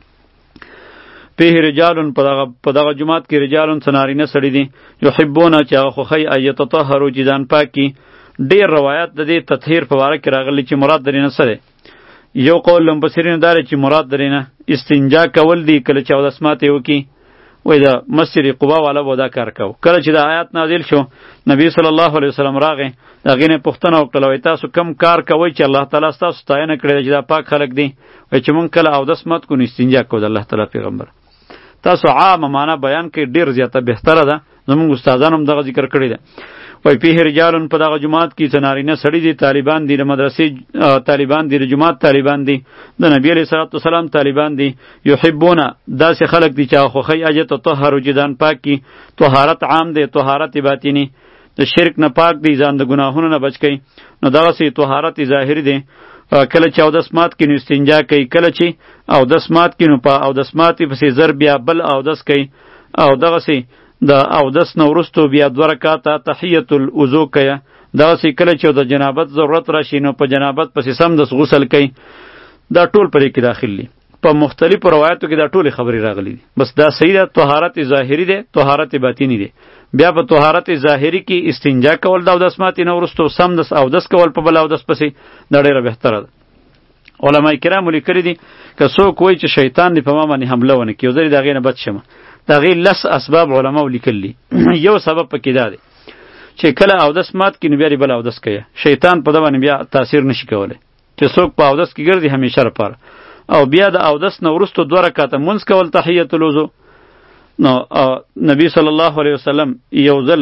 فیه رجالون په دغه جماعت کې رجالون څه نارینه سړي دي یحبونه چې هغه خوښوي ان یتطهروا چې ځان پاک کړي. ډېر روایات د دې تطهیر په باره کې راغلي چې مراد درې نه څه دی. یو قول مفسرینو دا دی چې مراد درې نه استنجا کول دي کله چې اودس ماتې وکړي. وای دا مسجد قبا والا به دا کار کو. کله چې دا آیات نازل شو نبی صلی الله علیه وسلم راغی، د هغې نه پوښتنه وکړله، وایي تاسو کم کار کوئ چې الله تعالی ستاسو ستاینه کړې ده چې دا پاک خلک دي؟ وایي چې مونږ کله اودس مات کړو نو استنجا کوو. د الله تعالی پیغمبر تاسو عامه معنا بیان کړئ، ډېر زیاته بهتره ده. زمونږ استادانو هم دغه ذکر کړی ده. وای فیه رجالون په دغه جماعت کې څه نارینه سړي دي طالبان دي، د مدرسې طالبان دي، د جماعت طالبان دي، د نبی علیه صلوات وسلام طالبان دي. یحبونه داسې خلک دي چې هغه خوښوي ان یتطهروا چې ځان پاک کړي. طهارت عام دی، طهارت باطني د شرک نه پاک دی، ځان د ګناهونو نه بچ کړي. نو دغسې طهارت ظاهري دی، کله چې اودس مات کړي نو استنجا کوي، کله چې اودس مات کړي نو په اودس ماتې پسې زر بیا بل اودس کوي، او دغسې د اودس نه وروستو بیا دوه رکعاته تحیة الوضو کوي. دغسې کله چې د جنابت ضرورت راشي نو په جنابت پسې سمدس غسل کوي. دا ټول پرې کې داخل دي. په مختلفو روایاتو کې دا ټولې خبرې راغلي دي. بس دا صحیح ده، طهارت ظاهري دی، طهارت باطني دی. بیا په طهارت ظاهري کې استنجا کول د اودس ماتې نه وروستو سمدس اودس کول په بل اودس پسې دا ډېره بهتره ده. علما کرامو لیکلي دي که څوک وایي چې شیطان دې په ما باندې حمله ونه کړي، زه دې د هغې نه بچ شم، د هغې لس اسباب علماو لیکلي. یو سبب پکې دا دی چې کله اودس مات کړي نو بیا دې بل اودس کوي، شیطان په ده باندې بیا تاثیر نشي کولی چې څوک په اودس کې ګرځي همیشه لپاره. او بیا د اودس نه وروستو دوه رکعاته مونځ کول تحیة الوضو. نو نبی صلی الله علیه وسلم یو ځل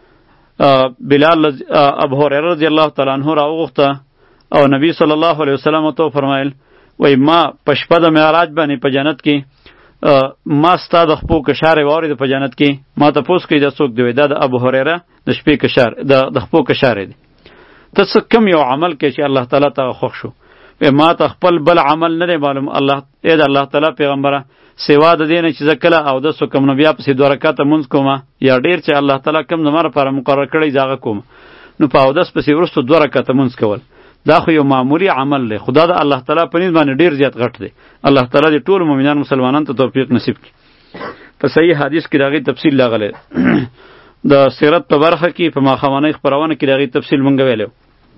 بلال ابو هریره رضی الله تعالی عنه راوغوښته او نبی صلی الله علیه وسلم ته فرمایل، وای ما په شپه د معراج باندې په جنت کې ما ستا د خپو کشارې واورېده په جنت کې. ما تپوس کړي دا څوک دی؟ وایي دا د ابو هریره د شپې کشار د خپو کشارې دی. ته څه کم یو عمل کې چې الله تعالی ته خوښ شو؟ ما ته خپل بل عمل نه دی معلوم. الله ای د الله تعالی پیغمبره سوا د دې نه چې زه کله اودس وکړم نو بیا پسې دوه رکعاته مونځ کوم، یا ډېر چې الله تعالی کم زما لپاره مقرر کړی زه هغه کوم، نو په اودس پسې وروسته دوه رکعاته مونځ کول دا خو یو معمولی عمل دی. خدا د الله تعالی په نسبت باندې ډېر زیات غټ دی. الله تعالی دې ټول مؤمنان مسلمانانو ته توفیق نصیب کړي. په صحیح حدیث کې د هغې تفصیل راغلی د سیرت په برخه کې په ماښامنۍ خپرونه کې د هغې تفصیل مونږ ویلی.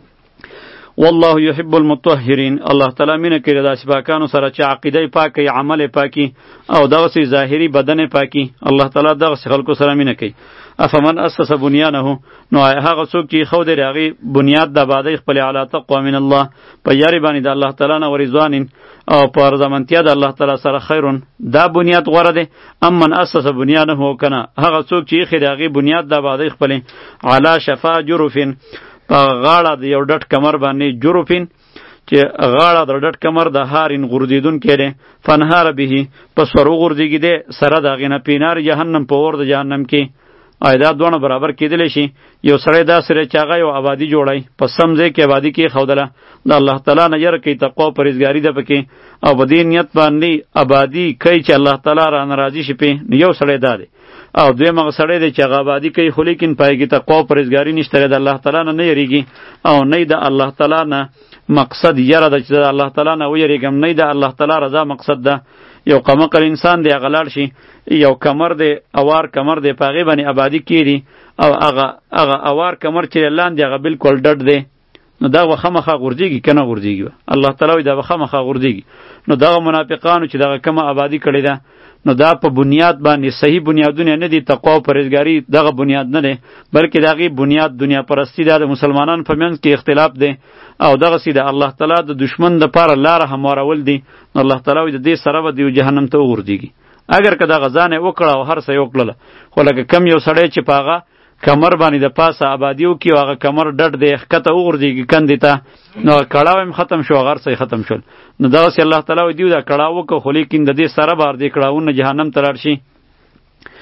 والله يحب المطهرین، الله تعالی مینه کوي داسې پاکانو سره چې عقیده پاکي، عمل پاکي او دغسې ظاهري بدن پاکي. الله تعالی دغسې خلکو سره مینه کوي. افمن اسس بنیانه، نو هغه څوک چې ایښودی د هغې بنیاد د آبادۍ خپلې علی تقوا من الله، په یارې باندې د الله تعالی نه ورضوان او په رضامندتیا د الله تعالی سره خیرون، دا بنیاد غوره دی. امن اسس بنیانه کنه هغه څوک چې ایښی د هغې بنیاد د آبادۍ خپلې علی شفا جرفین، په غاړه د یو ډټ کمر باندې، جرفین چې غاړه د ډټ کمر د هارین غورځېدونکی دی، فنهار به پس ور وغورځېږي دی سره د هغې نه پینار جهنم، په اور د جهنم کې. آیا دا دواړه برابر کېدلی شي؟ یو سړی داسې دی چې هغه یو آبادي جوړی، په سم ځای کې آبادي کې ښودله، د الله تعالی نه یره کوي، تقوا او پرهیزګاري ده پکې، او په دې نیت باندې آبادي کوي چې الله تعالی رانه راضي شي پې، نو یو سړی دا دی. او دویم هغه سړی دی چې هغه آبادي کوي خو لیکن پای کې تقوا او پرهیزګاري نشته، د الله تعالی نه نه یریږي او نه د الله تعالی نه مقصد یره ده چې د الله تعالی نه ویریږم، نه د الله تعالی رضا مقصد ده. یو قمقل انسان دی هغه لاړ شي، یو کمر دی اوار کمر دی په هغې باندې آبادي کېږي، او هغه هغه اوار کمر چې لاندې هغه بالکل ډډ دی، نو دا به خامخا غورځېږي که نه غورځېږي؟ الله تعالی وایي دا به خامخا غورځېږي. نو دغه منافقانو چې دغه کمه آبادي کړې ده، نو دا په بنیاد باندې صحیح بنیادونه نه دي، تقوا او پرهیزګاري دغه بنیاد نه دی، بلکې د هغې بنیاد دنیا پرستی ده، د مسلمانانو په منځ کې اختلاف دی، او دغسې د الله تعالی د دشمن دپاره لاره هموارول دي. نو الله تعالی وایي د دې سره به دوی جهنم ته وغورځېږي. اگر که دغه ځان یې وکړه او هر څه یې وکړله، خو لکه کم یو سړی چې په هغه کمر باندې د پاسه آبادي وکړي او هغه کمر ډډ دی ښکته وغورځېږي کندې ته، نو کړاو هم ختم شو، هغه هر څه یې ختم شول. نو دغسې الله تعالی وایي دوی دا کړاو وکړه، خو لیکن د دې سره به هر دې کړاوونه جهنم ته لاړ شي.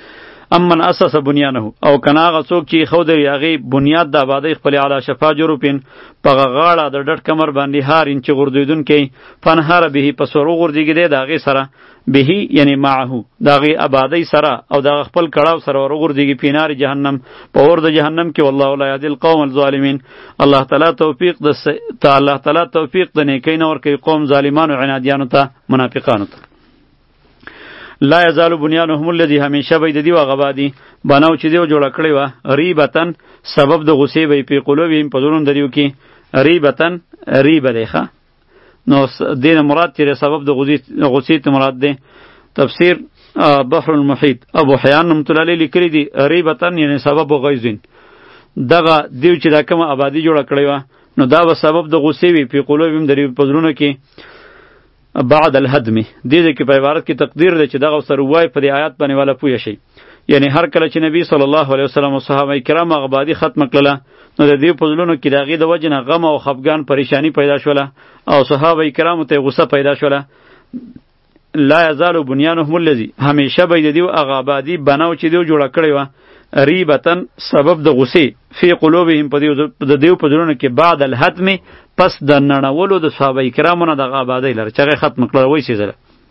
امن اساس بنیانه او کنا هغه څوک چې خو د هغې بنیاد د آبادۍ خپل علی شفا جروپین په غاړه د ډډ کمر باندې هار انچ غورځېدونکی فنهار به پس ور وغورځېږي دی د هغې سره به یعنی معه د هغې آبادۍ سره او د هغه خپل کړاو سره ور وغورځېږي فی نار جهنم په اور د جهنم کې والله لا یهدی القوم الظالمین الله تعالی توفیق د ته الله تعالی توفیق د نیکۍ نه ورکوي قوم ظالمانو عنادیانو ته منافقانو ته لا یزال بنیانهم الذی همیشه به د دیو غبادی بناو چې دیو جوړه کړی و ریبتن سبب د غصې به په قلوبهم په زړونو دریو کې ریبتن ریبه دی ښه نو دین مراد چې سبب د غصې ته مراد دی تفسیر بحر المحیط ابو حیان رحمة الله علیه لیکلی دی ریبتن یعنی سبب غیظ دغه دیو چې دا کومه آبادی جوړه کړی و نو دا به سبب د غصې وي په قلوبهم دریو په زړونو کې بعد الهدم دې دې کې په عبارت کې تقدیر دی چې دغه سره وای په دې آیات باندې والا پوه شي یعنی هر کله چې نبی صلی الله علیه وسلم او صحابه کرام آبادی ختم کړله نو د دې په زړونو کې دغه د وجه نه غم او خفګان پریشانی پیدا شوله او صحابه کرام ته غصه پیدا شوله لا یزال بنیانهم الذی همیشه به د دې آبادی بناو چې دیو جوړه کړی و ریبتن سبب د غصې فی قلوبهم په د دیو په زړونو کې بعد الهدم پس د نړولو د صحابه کرامو نه دغه آبادی لره چې هغه ختم کړل وایي سیزله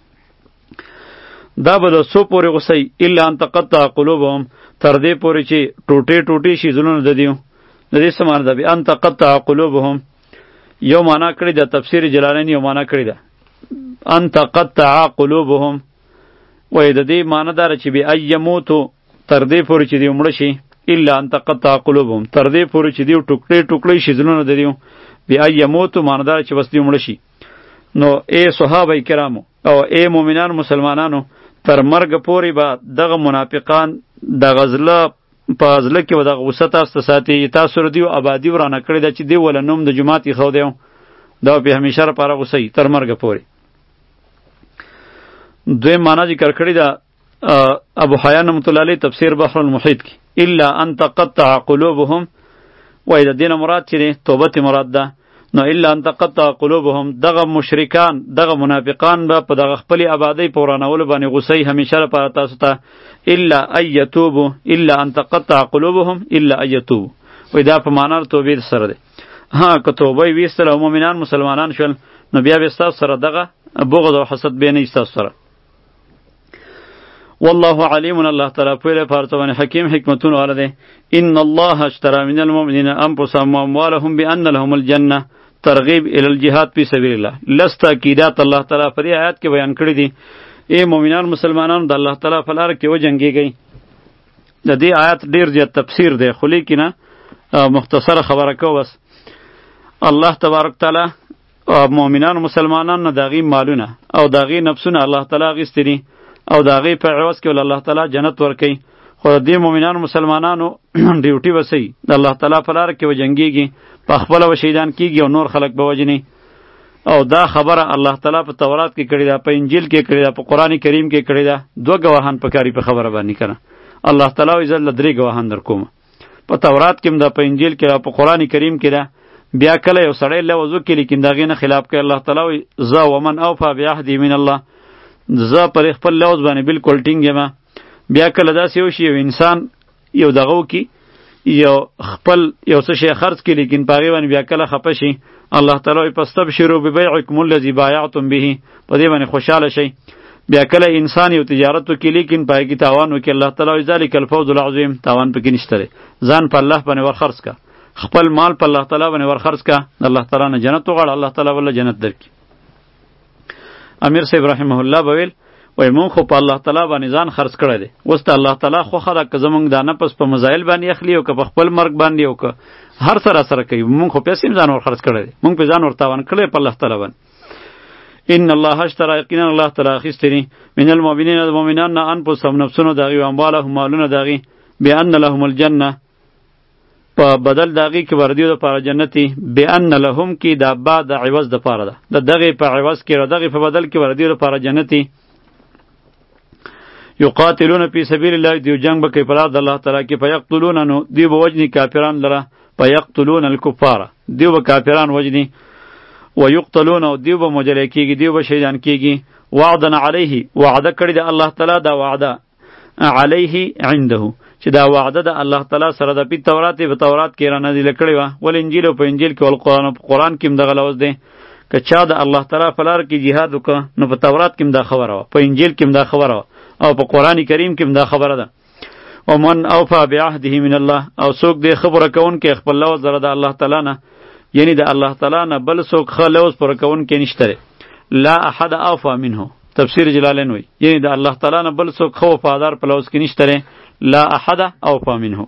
دا به د څو پورې غصې الا ان تقطع قلوبهم تر دې پورې چې ټوټې ټوټې شي زړونه د دیو د دې څه معنی ده ان تقطع قلوبهم یو معنا کړی د تفسیر جلالین یو معنا کړی ده ان تقطع قلوبهم وایي د دې معنی دار چې به ایموتو تر دې پورې چې دیو مړ شي الا ان تقطع قلوبهم تر دې پورې چې دیو ټوکړې ټوکړې شي زړونه د دیو بیا یموت ماندار چې بس دی مړ شي نو اے صحابه کرامو او اے مؤمنان مسلمانانو تر مرګ پورې به دغه منافقان د غزله په ځله کې دغه غصه تاسو ساتي تاسو ر دیو آبادی ورانه کړی دا چې دی ول نوم د جماعت خو دیو دا به همیشه لپاره غصه تر مرګ پورې دوی معنا ذکر کړی دا ابو حیان رحمة الله علیه تفسیر بحر المحیط کی الا ان تقطع قلوبهم و اذا دین مراد چې توبه مراد ده نو الا ان تقطع قلوبهم دغه مشرکان دغه منافقان به په دغه خپل آبادی پورانول باندې غصې همیشه لپاره تاسو ته الا ایتوبو الا ان تقطع قلوبهم الا ایتوبو و دا په معنا توبې سره ده ها که توبه ویستل او مؤمنان مسلمانان شول نو بیا به تاسو سره دغه بغض او حسد به نه تاسو سره والله علیم الله تعالی په پارتوان حکیم حکمتون والده ان الله اشترى من المؤمنین انفسهم واموالهم بان لهم الجنه ترغیب الی الجهاد فی سبیل الله لست تاکیدات الله تعالی پر آیات کې بیان کړی دي اے مؤمنان مسلمانانو د الله تعالی په لار کې وجنګیږئ د دې آیات ډیر زیات تفسیر دی خو لیکنه مختصره خبره کو بس الله تبارک تعالی مؤمنان مسلمانانو دغه مالونه او دغه نفسونه الله تعالی غستري او دا غي په عوض کې ول الله تعالی جنت ورکي خو دې مؤمنانو مسلمانانو ډیوټي وسی د الله تعالی په لار کې وجنګيږي په خپل و شهیدان کیږي او نور خلق به وجني او دا خبره الله تعالی په تورات کې کړی دا په انجیل کې کړی دا په قران کریم کې کړی دا دوه گواهان په کاری په خبره باندې کړه الله تعالی عزت درې گواهان در کوم په تورات کې دا په انجیل کې په قران کریم کې دا بیا کله یو سړی له وضو کې لیکن دا غي نه خلاف کوي الله تعالی ذا ومن اوفى بعهد من الله زه پر خپل لوز باندې بالکل ټینګ یم بیا کله داسې یو شي یو انسان یو دغه وکي یو خپل یو څه شی خرڅ کړي لیکن پاغي باندې بیا کله خپه شي الله تعالی پستبشروا ببيعكم الذي بايعتم به په دې باندې خوشاله شي بیا کله انسان یو تجارت وکړي لیکن پای کی تاوان وکړي الله تعالی ذالک الفوز العظیم تاوان پکې نشته ځان په الله باندې ورخرڅ کا خپل مال په الله تعالی باندې ورخرڅ کا الله تعالی نه جنت وغواړه الله تعالی ول جنت درکړي امیر صاحب رحمه الله بویل وای مون خو په الله تعالی باندې ځان خرڅ کړی دی اوس ته الله تعالی خو خره که زمونږ دا نفس په مزایل باندې اخلي او که په خپل مرګ باندې او که هر سره سره کوي مون خو پیسې ځان ور خرڅ کړی دی مونږ په ځان ور تاوان کړی په الله تعالی باندې ان الله اشترى یقینا الله تعالی اخیستنی من المؤمنین المؤمنان انفسهم نفسونو دغه او اموالهم مالونه دغه بان لهم الجنه په بدل دغه کې وردیو د پاره جنتی بان لهم کې دا بعد عوض د پاره ده د دغه په عوض کې دغه په بدل کې وردیو د پاره جنتی یقاتلون فی سبیل الله دیو جنگ به کوي په لار د الله تعالی کې فیقتلون نو دیو به وجنی کافران لره فیقتلون الکفار دیو به کافران وجنی ویقتلون او دیو به مجلې کیږي دیو به شهیدان کیږي وعدنا علیه وعده کړی د الله تعالی دا وعده علیه عنده چې دا وعده د الله تعالی سره د په تورات په تورات کې را نازل کړي و ول انجیل په انجیل کې ول قرآن په قرآن کې هم دغه لوز دی که چا د الله تعالی په لار کې jihad وکړه نو په تورات کې هم دا خبره و په انجیل کې هم دا خبره و او په قرآن کریم کې هم دا خبره ده ومن اوفى بعهده من الله او څوک دې خبره کون کې خپل لوز سره د الله تعالی نه یعنی د الله تعالی نه بل څوک خپل لوز پر کون کې نشته لا احد اوفى منه تفسیر جلالین وی یعنی د الله تعالی نه بل څوک خو وفادار په لوز کې نشته لا احد اوفى منه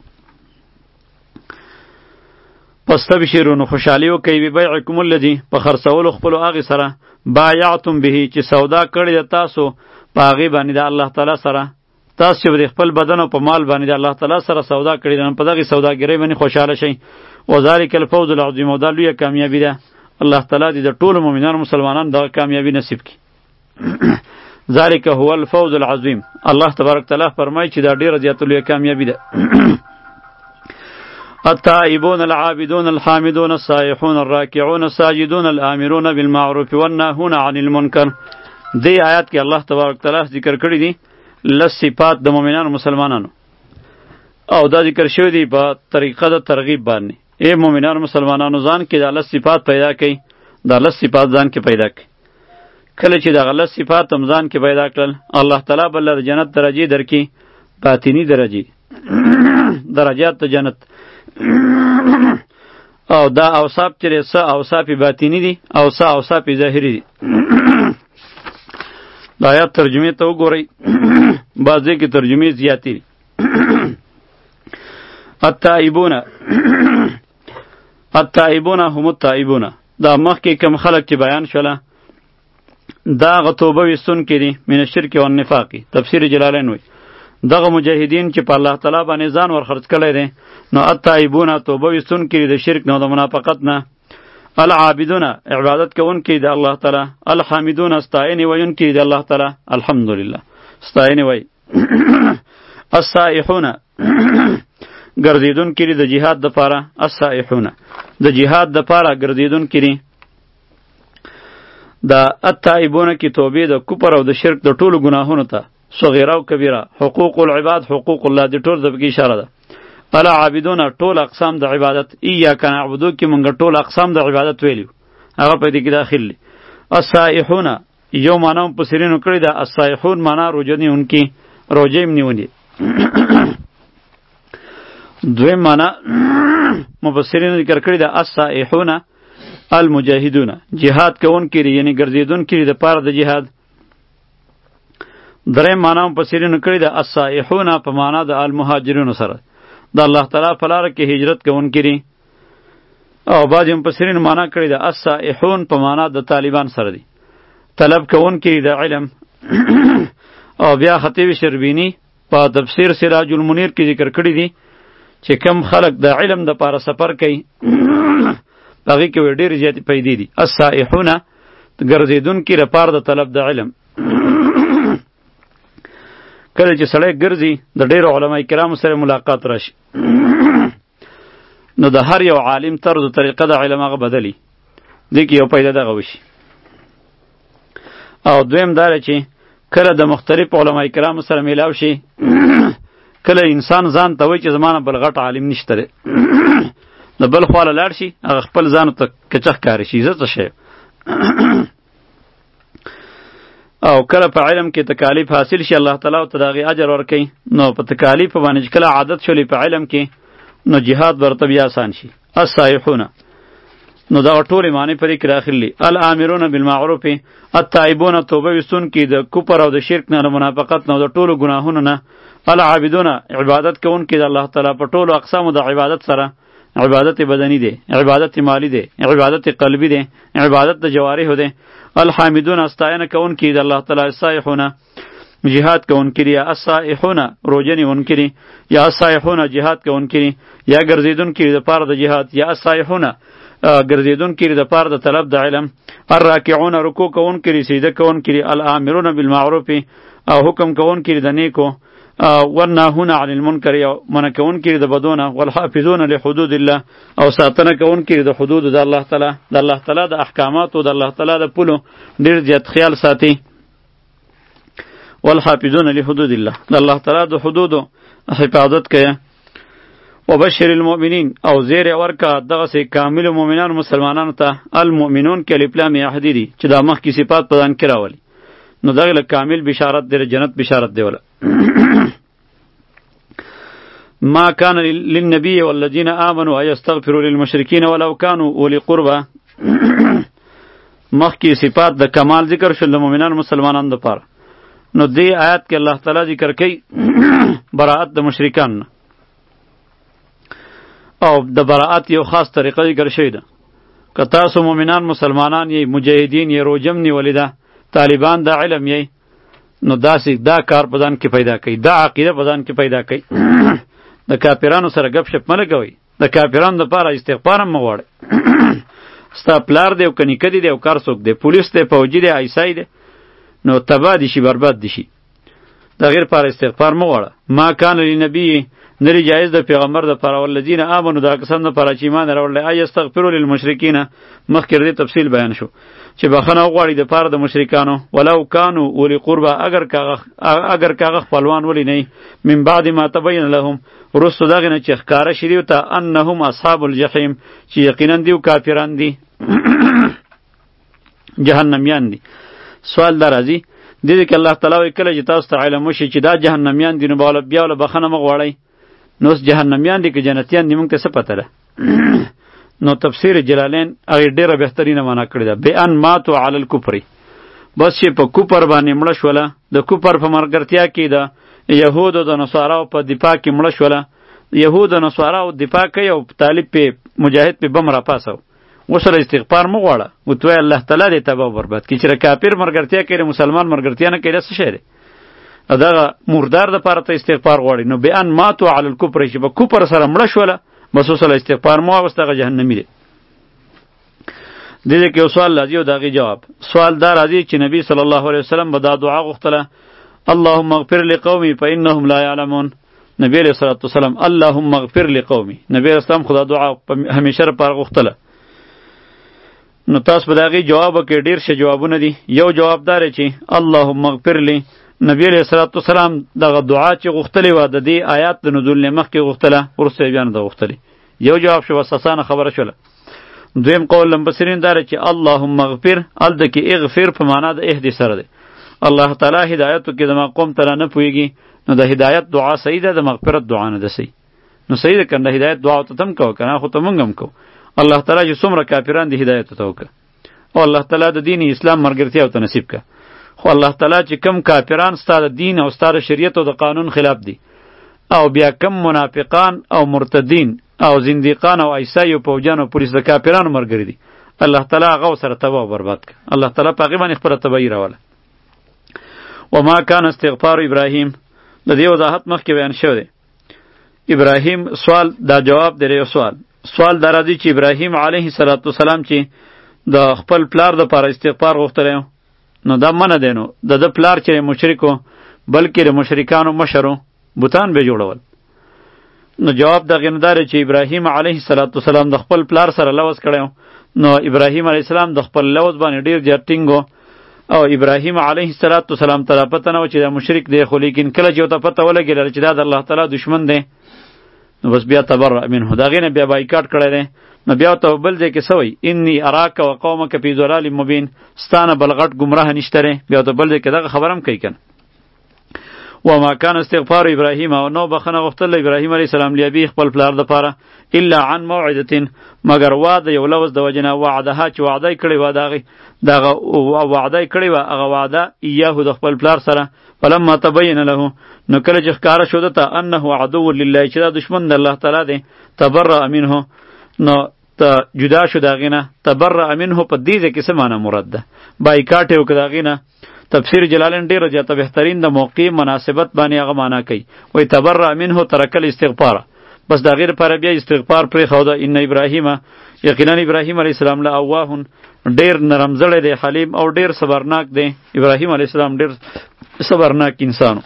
پس تبشرون خوشحالی وکئ ببیعکم الذی په خرڅولو خپلو هغې سره بایعتم به چې سودا کړې ده تاسو په هغې باندې د الله تعالی سره تاسو چې د خپل بدن او په مال باندې د الله تعالی سره سودا کړې ده په دغې سوداګرۍ باندې خوشحاله شئ وذلک الفوز العظیم او دا لویه کامیابي ده الله تعالی دې د ټولو مؤمنانو مسلمانانو دغه کامیابي نصیب کړي ذلک هو الفوز العظیم الله تبارک تعالی فرمایي چې دا ډېره زیاته لویه کامیابي ده التائبون العابدون الحامدون السائحون الراكعون الساجدون الآمرون بالمعروف والناهون عن المنکر دی آیات کې الله تبارک تعالی ذکر کړی دي لس صفات د مؤمنانو مسلمانانو او دا ذکر شوی دی په طریقه د ترغیب باندې ای مؤمنانو مسلمانانو ځان کې دا لس صفات پیدا کړئ دا لس صفات ځان کې پیدا کړئ کله چې دا لس صفات هم ځان کې پیدا کړل الله تعالی بل د جنت درجې درکې باطینی درجې درجات د جنت او دا اوصاف چې څه اوصاف باطینی دي او څه اوصاف ظاهری دي دا آیات ترجمه ته وګورئ بعضې کې ترجمې زیاتې دي التائبون التائبون هم التائبون دا مخکې کوم خلک چې بیان شوله دا هغه توبه ویستونکي دي من الشرک والنفاق تفسیر جلالین وایي دغه مجاهدین چې په الله تعالی باندې ځان ورخرڅ کړی دی نو التائبون توبه ویستونکي د شرک نه او د منافقت نه العابدون عبادت کوونکي د الله تعالی الحامدون ستاینې ویونکي د الله تعالی الحمدلله ستاینې وایي السائحون ګرځېدونکي دي د جهاد دپاره السائحون د جهاد دپاره ګرځېدونکي دي د التائبون کې توبې د کفر او د شرک د ټولو ګناهونو ته صغیره او کبیره حقوق العباد حقوق الله د ټول د بګی اشاره ده الا عابدون ټول اقسام د عبادت ایاک نعبدو کې مونږ ټول اقسام د عبادت ویلو هغه په دې کې داخلي السائحون یو معنا په سرینو کړی ده السائحون معنا روجنی انکی روجه یې نیونی دویم معنا مفسرین ذکر کړی ده السائحون المجاهدون جهاد کوونکي یعنی ګرځېدونکي د پاره د جهاد دریم معنا مفسرینو کړی ده السائحون په معنا د المهاجرون سره د الله تعالی په لاره کې هجرت کوونکي دي او بعضې مفسرین معنا کړی ده السائحون په معنا د طالبان سره دي طلب کوونکي د علم او بیا خطیب شربینی په تفسیر سراج المنیر کې ذکر کړی دي چې کم خلق د علم د پاره سفر کوي هغې کې ډېرې زیاتې پیدې دي السائحون ګرځېدونکي لپاره د طلب د علم کله چې سړی ګرځي د ډېرو علما کرامو سره ملاقات راشي نو د هر یو عالم طرز و طریقه د علم هغه بدلي دې کې یو پیدا دغه وشي او دویم دا چې کله د مختلف علما کرامو سره میلاو شي کله انسان ځان ته وایي چې زما نه بل غټ عالم نشته دی د بل خواله لاړ شي هغه خپل ځان ته کچه ښکاري شي زه څه شی او کله په علم کې تکالیف حاصل شي الله تعالی ورته د هغې اجر ورکوي نو په تکالیفو باندې چې کله عادت شولې په علم کې نو جهاد به ورته بیا آسان شي السائحون نو دغه ټولې معنی پرې کې راخلي الامرون بالمعروف التائبون توبه ویستونکي د کفر او د شرک نه د منافقت نه د ټولو ګناهونو نه العابدون عبادت کوونکي د الله تعالی په ټولو اقسامو د عبادت سره عبادت بدنی دی عبادت مالی دی عبادت قلبی دی عبادت د جوارح دی الحامدون استاینه کوونکي د الله تعالی السائحون جهاد کوونکي یا السائحون روجنی ونکری یا السائحون جهاد کوونکي یا ګرځیدونکي د پاره د جهاد یا السائحون ګرځیدونکي د پاره د طلب د علم الراکعون رکوع کوونکي سجده کوونکي الامرون بالمعروف او حکم کوونکي د نیکو والناهون عن المنکر او منع کوونکي د بدونه والحافظون لحدود الله او ساتنه کوونکي د حدود د الله تعالی د الله تعالی د احکاماتو د الله تعالی د پلو ډیر زیات خیال ساتي والحافظون لحدود الله د الله تعالی د حدودو حفاظت کوي. وبشر المؤمنین او زیر ورکا دغه سي کامل مؤمنان مسلمانانو ته المؤمنون کې الف لام یحدی دي چې دا مخ کی صفات په ځان کې راولي نو دغه کامل بشارت دی جنت بشارت دی ولا. ما كان للنبي والذين آمنوا أن يستغفروا للمشركين ولو كانوا أولي قربى مخ کی صفات د کمال ذکر شول د مؤمنان مسلمانانو لپاره نو دی آیات کې الله تعالی ذکر کوي براءت د مشرکان او د براءت یو خاص طریقه ذکر شوی ده. که تاسو مؤمنان مسلمانان یې مجاهدین یې روجم نیولې ده طالبان د علم یې نو داسې دا کار په ځان کې پیدا کوي دا عقیده په ځان کې پیدا کوي د کافرانو سره گپ شپ مه لګوئ د کافرانو دپاره استغفار هم مه غواړئ ستا پلار دی او که نیکه دی او کار څوک دی پولیس دی فوجي دی عیسی دی نو تباه دي شي برباد دي شي د غیر پر استغفار مه غواړه. ما کان لنبی نری جایز د پیغمبر د پر ولذین آمنو دا کسان د پر چې ایمان راوړل ای استغفروا للمشرکین مخکې دې تفصیل بیان شو چې بخنه غواړي د پر د مشرکانو ولو کانوا اولی قربا اگر کاغه اگر کاغه خپلوان ولی نه من بعد ما تبین لهم رسو دغه نه چې ښکارا شریو ته انهم اصحاب الجحیم چې یقینا دیو کافران دي جهنميان دي. سوال در راځي د دې کې الله تعالی وی کله چې تاسو ته علم وشي چې دا جهنميان دي نو بوله بیا ول بخنه مغواړي نو جهنميان دي که جنتیان دي موږ ته څه پته ده نو تفسیر جلالین هغه ډیره بهترینه معنا کړی ده بیان ماتو علی الکفر بس چې په کوپر باندې مړه شوله د کوپر په مرګرتیا کې ده یهودو د نصاراو په دفاع کې مړه شوله یهود او نصاراو دفاع کوي او طالب په مجاهد په بم را پاسو وسره استغفار مو غواړه وتوی الله تعالی دې تباہ برباد کی چې کافر مرګرتیا کوي مسلمان مرګرتیا نه کوي څه شری دا مردار د پاره ته استغفار غواړي نو بیان ماتو علی الکفر چې په کوپر سره مړه شوله بس وسره استغفار مو واستغه جهنمی دی. دې کې یو سوال راځي او داغي جواب سوال دا راځي چې نبی صلی الله علیه وسلم به دا دعا غوښتله اللهم اغفر لقومي فانهم لا يعلمون نبی علیہ الصلوۃ والسلام اللهم اغفر لقومي نبی علیہ السلام خدا دعا همیشه پر غوښتله نو تاسو به داغي جواب کې ډیر شه جوابونه دي یو جواب دار چې اللهم اغفر لي نبی علیہ الصلوۃ والسلام دغه دعا چې غوښتلې و د دې آیات د نزول نه مخکې غوښتله ورسته بیان د غوښتلې یو جواب شو وساسانه خبره شوله. دویم قول لمبسرین دار چې اللهم اغفر ال د کې اغفر په معنا د اهدی سره دی الله تعالی هدایت کې د مقام تعالی نه پويږي نو د هدایت دعا صحیح ده د مغفرت دعا نه ده صحیح نو صحیح ده کنه هدایت دعا ته تم کو کنه خو ته مونږ هم کو الله تعالی چې څومره کافران دی هدایت ته وکړه او الله تعالی د دین اسلام مرګرتیا او ته نصیب کړه خو الله تعالی چې کم کافران ستاره دین او ستاره شریعت او د قانون خلاف دي او بیا کم منافقان او مرتدین او زنديقان او عیسی او پوجان او پولیس د کافرانو مرګری دي الله تعالی هغه سره تباہ برباد کړه الله تعالی په هغه باندې خپل تباہی راوله. وما كان استغفار ابراهیم د دې وضاحت مخکې بیان شوی دی. ابراهیم سوال دا جواب دی یو سوال سوال دا راځي چې ابراهیم علیه السلام چې د خپل پلار د لپاره استغفار غوښتلی نو دا منه دی نو د د پلار چې مشرکو بلکې د مشرکانو مشرو بوتان به جوړول نو جواب د غندار چې ابراهیم علیه السلام د خپل پلار سره لوز کړو نو ابراهیم علیه السلام د خپل لوز باندې ډیر جټینګو او ابراهیم علیه السلام ته پته نه و چې دا مشرک دی خو لیکن کله چې ته پته ولګیل چې دا د الله تعالی دشمن دی نو بس بیا تبرأ منه دا غینه بیا بایکاټ کړی دی نو بیا ته بل ځای کې سوی انی اراک و قومک فی ضلال مبین ستانه بلغټ گمراه نشتره بیا ته بل ځای کې دغه خبرم کوي کنه. وما كان استغفار ابراهیم او نو بخنه غفتل ابراهیم علیه السلام لیابی خپل پلار د پاره الا عن موعده مگر وعده یو لوز د وجنه وعده چې وعده کړی و داغه دغه وعده کړی و هغه وعده یهو د خپل پلار سره فلما تبین له نو کله چې ښکارا شو ته انه عدو لله چې دا دشمن د الله تعالی دی تبرأ منه نو ته جدا شو داغینه تبرأ منه په دې کې څه معنی مراد ده بایکاټ یو کداغینه تفسیر جلالین ډیر زیاته بهترین د موقع مناسبت باندې هغه معنا کوي وای تبرأ منه ترکل استغفار بس دا غیر پر بیا استغفار پر خو دا ان ابراهیم یقینا ابراهیم علیه السلام له اواه ډیر نرم زړه دی حلیم او ډیر صبرناک دی ابراهیم علیه السلام ډیر صبرناک انسانو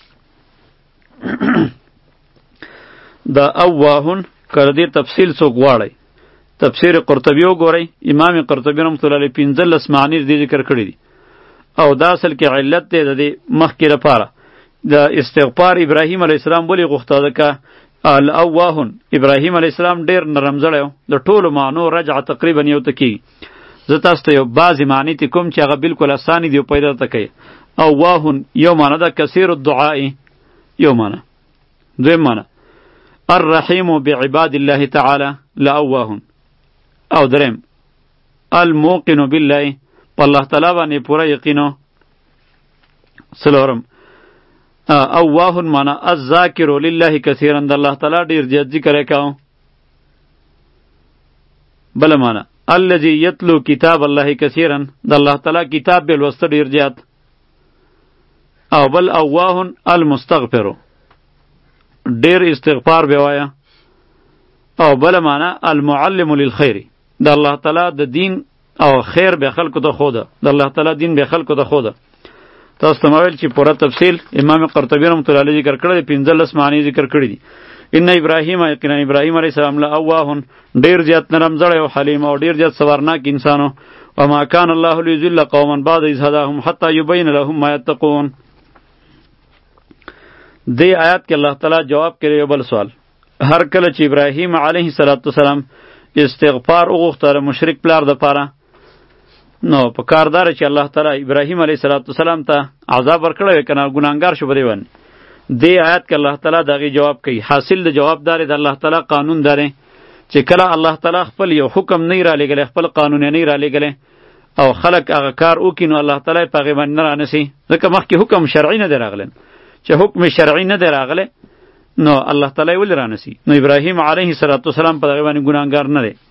دا اواهن کړه دې تفصیل څو غواړي تفسیر قرطبی وګورئ امام قرطبی رحمۃ اللہ علیہ پنځلس معنی دې ذکر کړی دي او دا اصل کې علت دی د دې مخکې لپاره د استغفار ابراهیم علیه السلام ولې غوښته ځکه الاواهن ابراهیم علیه السلام ډېر نرم زړی و د ټولو معنو رجع تقریبا یو ته کېږي زه تاسو ته یو بعضې معنی تی کوم چې هغه بالکل اسانې دي او پیدا ته کوي اواهن یو معنی ده کثیر الدعاء یو معنی دویم معنی الرحیم بعباد الله تعالی لاواهن او دریم الموقن بالله په الله تعالی باندې پوره یقینو څلورم اواهن معنی الذاکر لله کثیرا د الله تعالی ډیر زیات ذکر یې کاو بل معنی الذي یتلو کتاب الله کثیرا د الله تعالی کتاب به لوسته ډیر زیات او بل اواهن المستغفر ډیر استغفار به وایا او بل معنی المعلم للخير د الله تعالی د دین او خیر به خلکو ته خوده د الله تعالی دین به خلکو ته خوده تاسو ته مویل چې پوره تفصیل امام قرطبی رحمۃ اللہ علیہ ذکر کړی دی پنځلس معنی ذکر کړی دي ان ابراهیم یقینا ابراهیم علیه السلام له اواهن ډیر زیات نرم زړی او حلیم او ډیر زیات سوارناک انسانو وما کان الله لیذل قوما بعد اذ هداهم حتى یبین لهم ما یتقون دی آیات کې الله تعالی جواب کړي یو بل سوال هر کله چې ابراهیم علیه السلام استغفار وغوښته مشرک پلار د پاره نو په کاردار چې الله تعالی ابراهیم علیه السلام ته عذاب ورکړی کنه ګناهګار شو بده ون دی آیات کې الله تعالی دغه جواب کوي حاصل د جواب دار د الله تعالی قانون داره چې کله الله تعالی خپل یو حکم نه را لګل خپل قانون نه را لګل او خلق هغه کار وکینو الله تعالی په غیبن نه رانسی ځکه مخکې حکم شرعي نه دراغله چې حکم شرعي نه دراغله نو الله تعالی ول رانسی نو ابراهیم علیه السلام په غیبن ګناهګار نه دی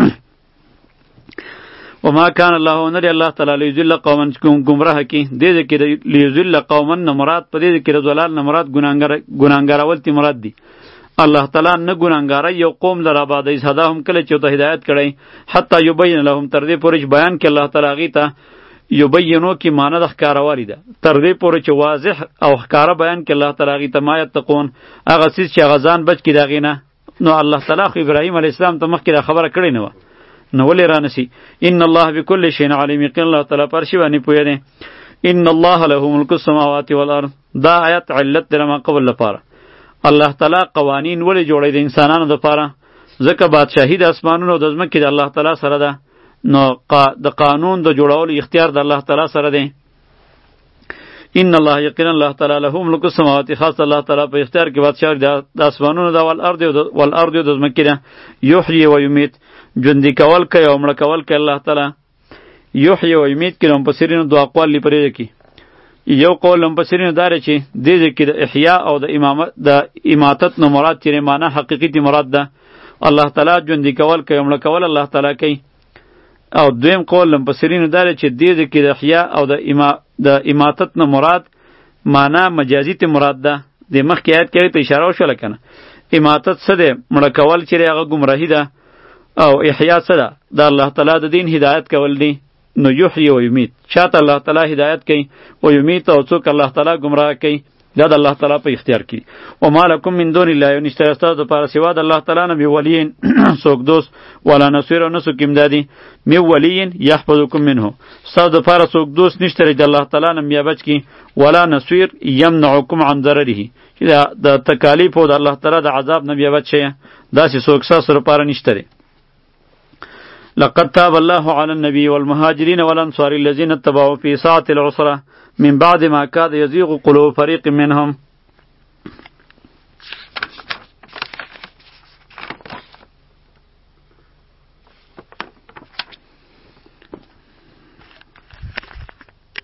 وما كان الله نري الله تعالی لیذل قوما گمراه کی دې دې کې لیذل قوما مراد په دې کې رضوال نه مراد ګناګار ګناګار ولتی مراد دی الله تعالی نه ګناګار یو قوم لرا بعد از هداهم کله چې ته هدایت کړي حتی یبین لهم تر دې پورې بیان کې الله تعالی غی ته یبینو کی معنی د ښکاروالي ده تر دې پورې چې واضح او ښکارا بیان کې الله تعالی غی ته ما یتقون هغه څه چې غزان بچ کی داغې نه نو الله تعالی خو ابراهیم علیه السلام ته مخکې خبره کړې نه و نو ولې رانسی ان الله بكل شيء علیم یقین الله تعالی پر شی باندې پوهه ده ان الله له ملک السماوات والارض دا آیت علت در ما قبل لپاره الله تعالی قوانین ولې جوړې د انسانانو لپاره ځکه بادشاہي د اسمانونو د ځمکې د الله تعالی سره ده نو د قانون د جوړولو اختیار د الله تعالی سره ده ان الله یقین الله تعالی له ملک السماوات خاص الله تعالی په اختیار کې بادشاہ د اسمانونو د والارض والارض د ځمکې ده یحیی و یمیت ژوندي کول کوي او مړه کول کوي الله تعالی یحیی و یمیت کې هم پسرینو دوه اقوال لپاره کې یو قول هم پسرینو دار چې د دې کې د احیا او د امامت د اماتت نو مراد چې معنی حقیقي مراد ده الله تعالی ژوندي کول کوي مړه کول الله تعالی کوي او دویم قول هم پسرینو دار چې د دې کې د احیا او د اما د اماتت نو مراد معنی مجازي ته مراد ده د مخکې آیت کې ته اشاره وشول کنه اماتت څه ده مړه کول چې هغه گمراهی ده او احیا سره د الله تعالی د دین هدایت کول دي نو یحیی و یمیت چاته الله تعالی هدایت کوي او یمیت او څوک الله تعالی گمراه کوي دا د الله تعالی په اختیار کې او مالکم من دون الله نشته استاد پر سوا د الله تعالی نه بي ولین څوک دوست ولا نصير او نسو کیم دادی می ولین یحفظکم منه استاد پر څوک دوست نشته د الله تعالی نه بیا بچ کی ولا نصير یمنعکم عن ضرره چې د تکالیف او د الله تعالی د عذاب نه بیا بچ شي دا چې څوک سره پر نشته لقد تاب الله على النبي والمهاجرين والأنصار الذين اتبعوا في ساعة العسرة من بعد ما كاد يزيغ قلوب فريق منهم